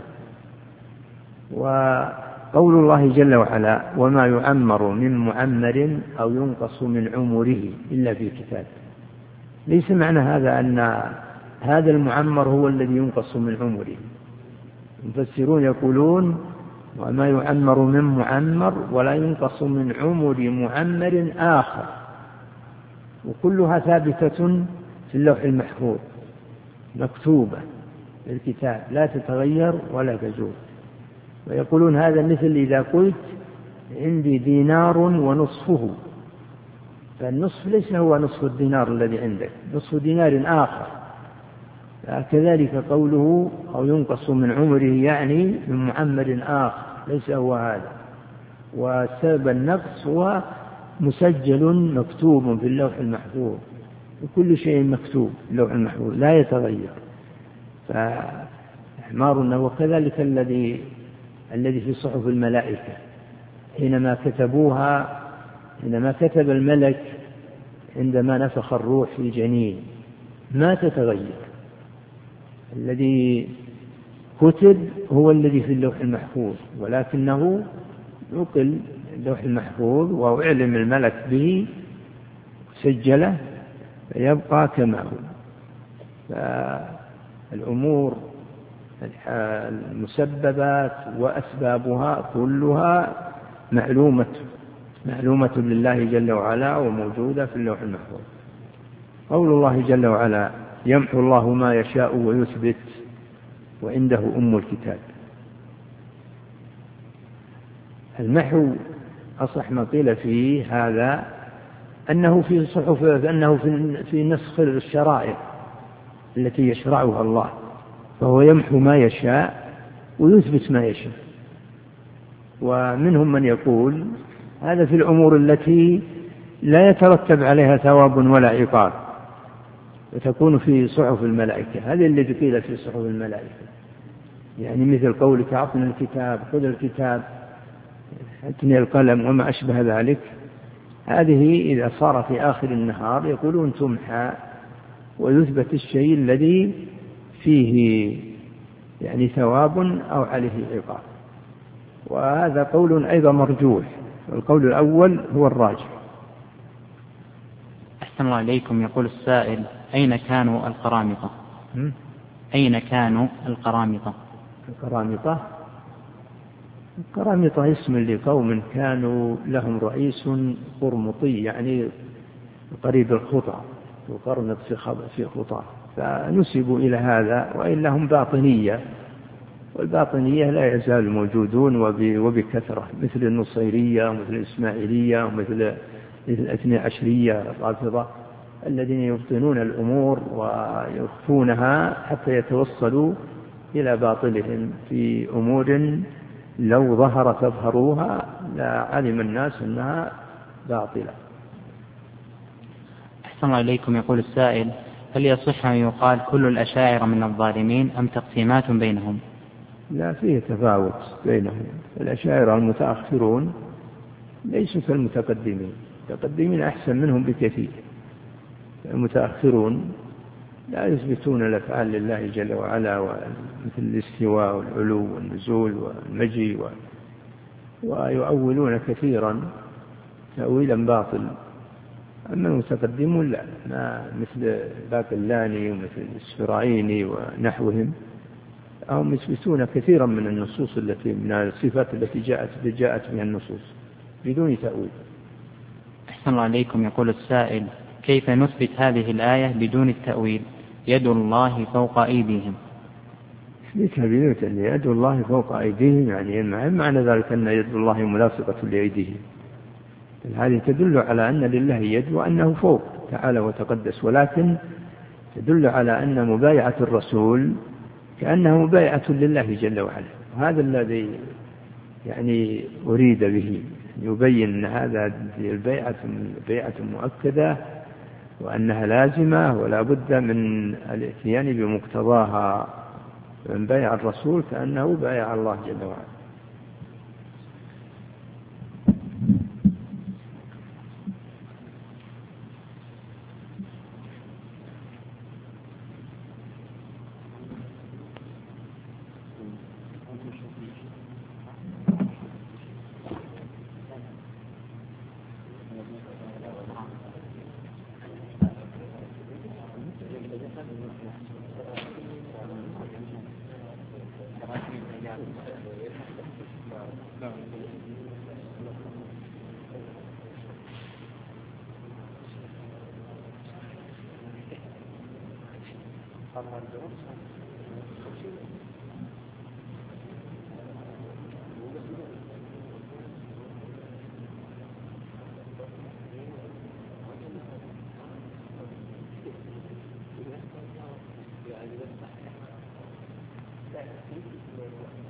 وقول الله جل وعلا وما يعمر من معمر أو ينقص من عمره إلا في كتاب، ليس معنى هذا أن هذا المعمر هو الذي ينقص من عمره. المفسرون يقولون وما يعمر من معمر ولا ينقص من عمر معمر آخر، وكلها ثابتة في اللوح المحفوظ مكتوبة في الكتاب لا تتغير ولا تزول. ويقولون هذا مثل إذا قلت عندي دينار ونصفه، فالنصف ليس هو نصف الدينار الذي عندك، نصف دينار آخر. كذلك قوله أو ينقص من عمره يعني من معمر آخر ليس هو هذا، وسبب النقص هو مسجل مكتوب في اللوح المحفوظ، وكل شيء مكتوب في اللوح المحفوظ لا يتغير. فإعمارنا وكذلك الذي الذي في صحف الملائكة حينما كتبوها، حينما كتب الملك عندما نفخ الروح في الجنين ما تتغير، الذي كتب هو الذي في اللوح المحفوظ، ولكنه نقل اللوح المحفوظ وأعلم الملك به سجله فيبقى كما هو. فالأمور المسببات وأسبابها كلها معلومة معلومة لله جل وعلا وموجودة في اللوح المحفوظ. قول الله جل وعلا يمحو الله ما يشاء ويثبت وعنده أم الكتاب. المحو أصح ما قيل فيه هذا أنه في صحف، أنه في نسخ الشرائع التي يشرعها الله، فهو يمحو ما يشاء ويثبت ما يشاء. ومنهم من يقول هذا في الأمور التي لا يترتب عليها ثواب ولا عقاب، وتكون في صحف الملائكة. هذه التي قيل في صحف الملائكة، يعني مثل قولك أعطنا الكتاب، خذ الكتاب، اتني القلم وما أشبه ذلك. هذه إذا صار في آخر النهار يقولون تمحى ويثبت الشيء الذي فيه يعني ثواب أو عليه عقاب. وهذا قول أيضا مرجوح، القول الأول هو الراجح. أحسن الله إليكم. يقول السائل أين كانوا القرامطة؟ أين كانوا القرامطة؟ القرامطة القرامطة اسم لقوم كانوا لهم رئيس قرمطي، يعني قريب الخطى، وقرنط في خطى، فنسبوا إلى هذا، وإلا هم باطنية، والباطنية لا يزال موجودون وبكثرة، مثل النصيرية ومثل الإسماعيلية ومثل الاثني عشرية الرافضة الذين يبطنون الأمور ويخفونها حتى يتوصلوا إلى باطلهم في أمور لو ظهر تظهروها لا علم الناس أنها باطلة. أحسن الله إليكم. يقول السائل هل يصح أن يقال كل الأشاعرة من الظالمين أم تقسيمات بينهم؟ لا، فيه تفاوت بينهم. الأشاعرة المتأخرون ليسوا كالمتقدمين، المتقدمين أحسن منهم بكثير. المتأخرون لا يثبتون الأفعال لله جل وعلا، مثل الاستواء والعلو والنزول والمجيء، ويؤولون كثيرا تأويلا باطل. أما المتقدمون لا، ما مثل باقلاني ومثل السفرايني ونحوهم، هم يثبتون كثيرا من النصوص التي من الصفات التي جاءت جاءت بها النصوص بدون تأويل. أحسن الله عليكم. يقول السائل كيف نثبت هذه الآية بدون التأويل؟ يد الله فوق أيديهم. نثبتها بدون التأويل، يد الله فوق أيديهم، يعني معنى ذلك أن يد الله ملاصقة لأيديهم. هذه تدل على أن لله يد وأنه فوق تعالى وتقدس، ولكن تدل على أن مبايعة الرسول كأنه مبايعة لله جل وعلا. وهذا الذي يعني أريد به، يبين أن هذا البيعة بيعة مؤكدة وأنها لازمة ولا بد من الاتيان بمقتضاها. من بايع الرسول كأنه بايع الله جل وعلا. Thank you.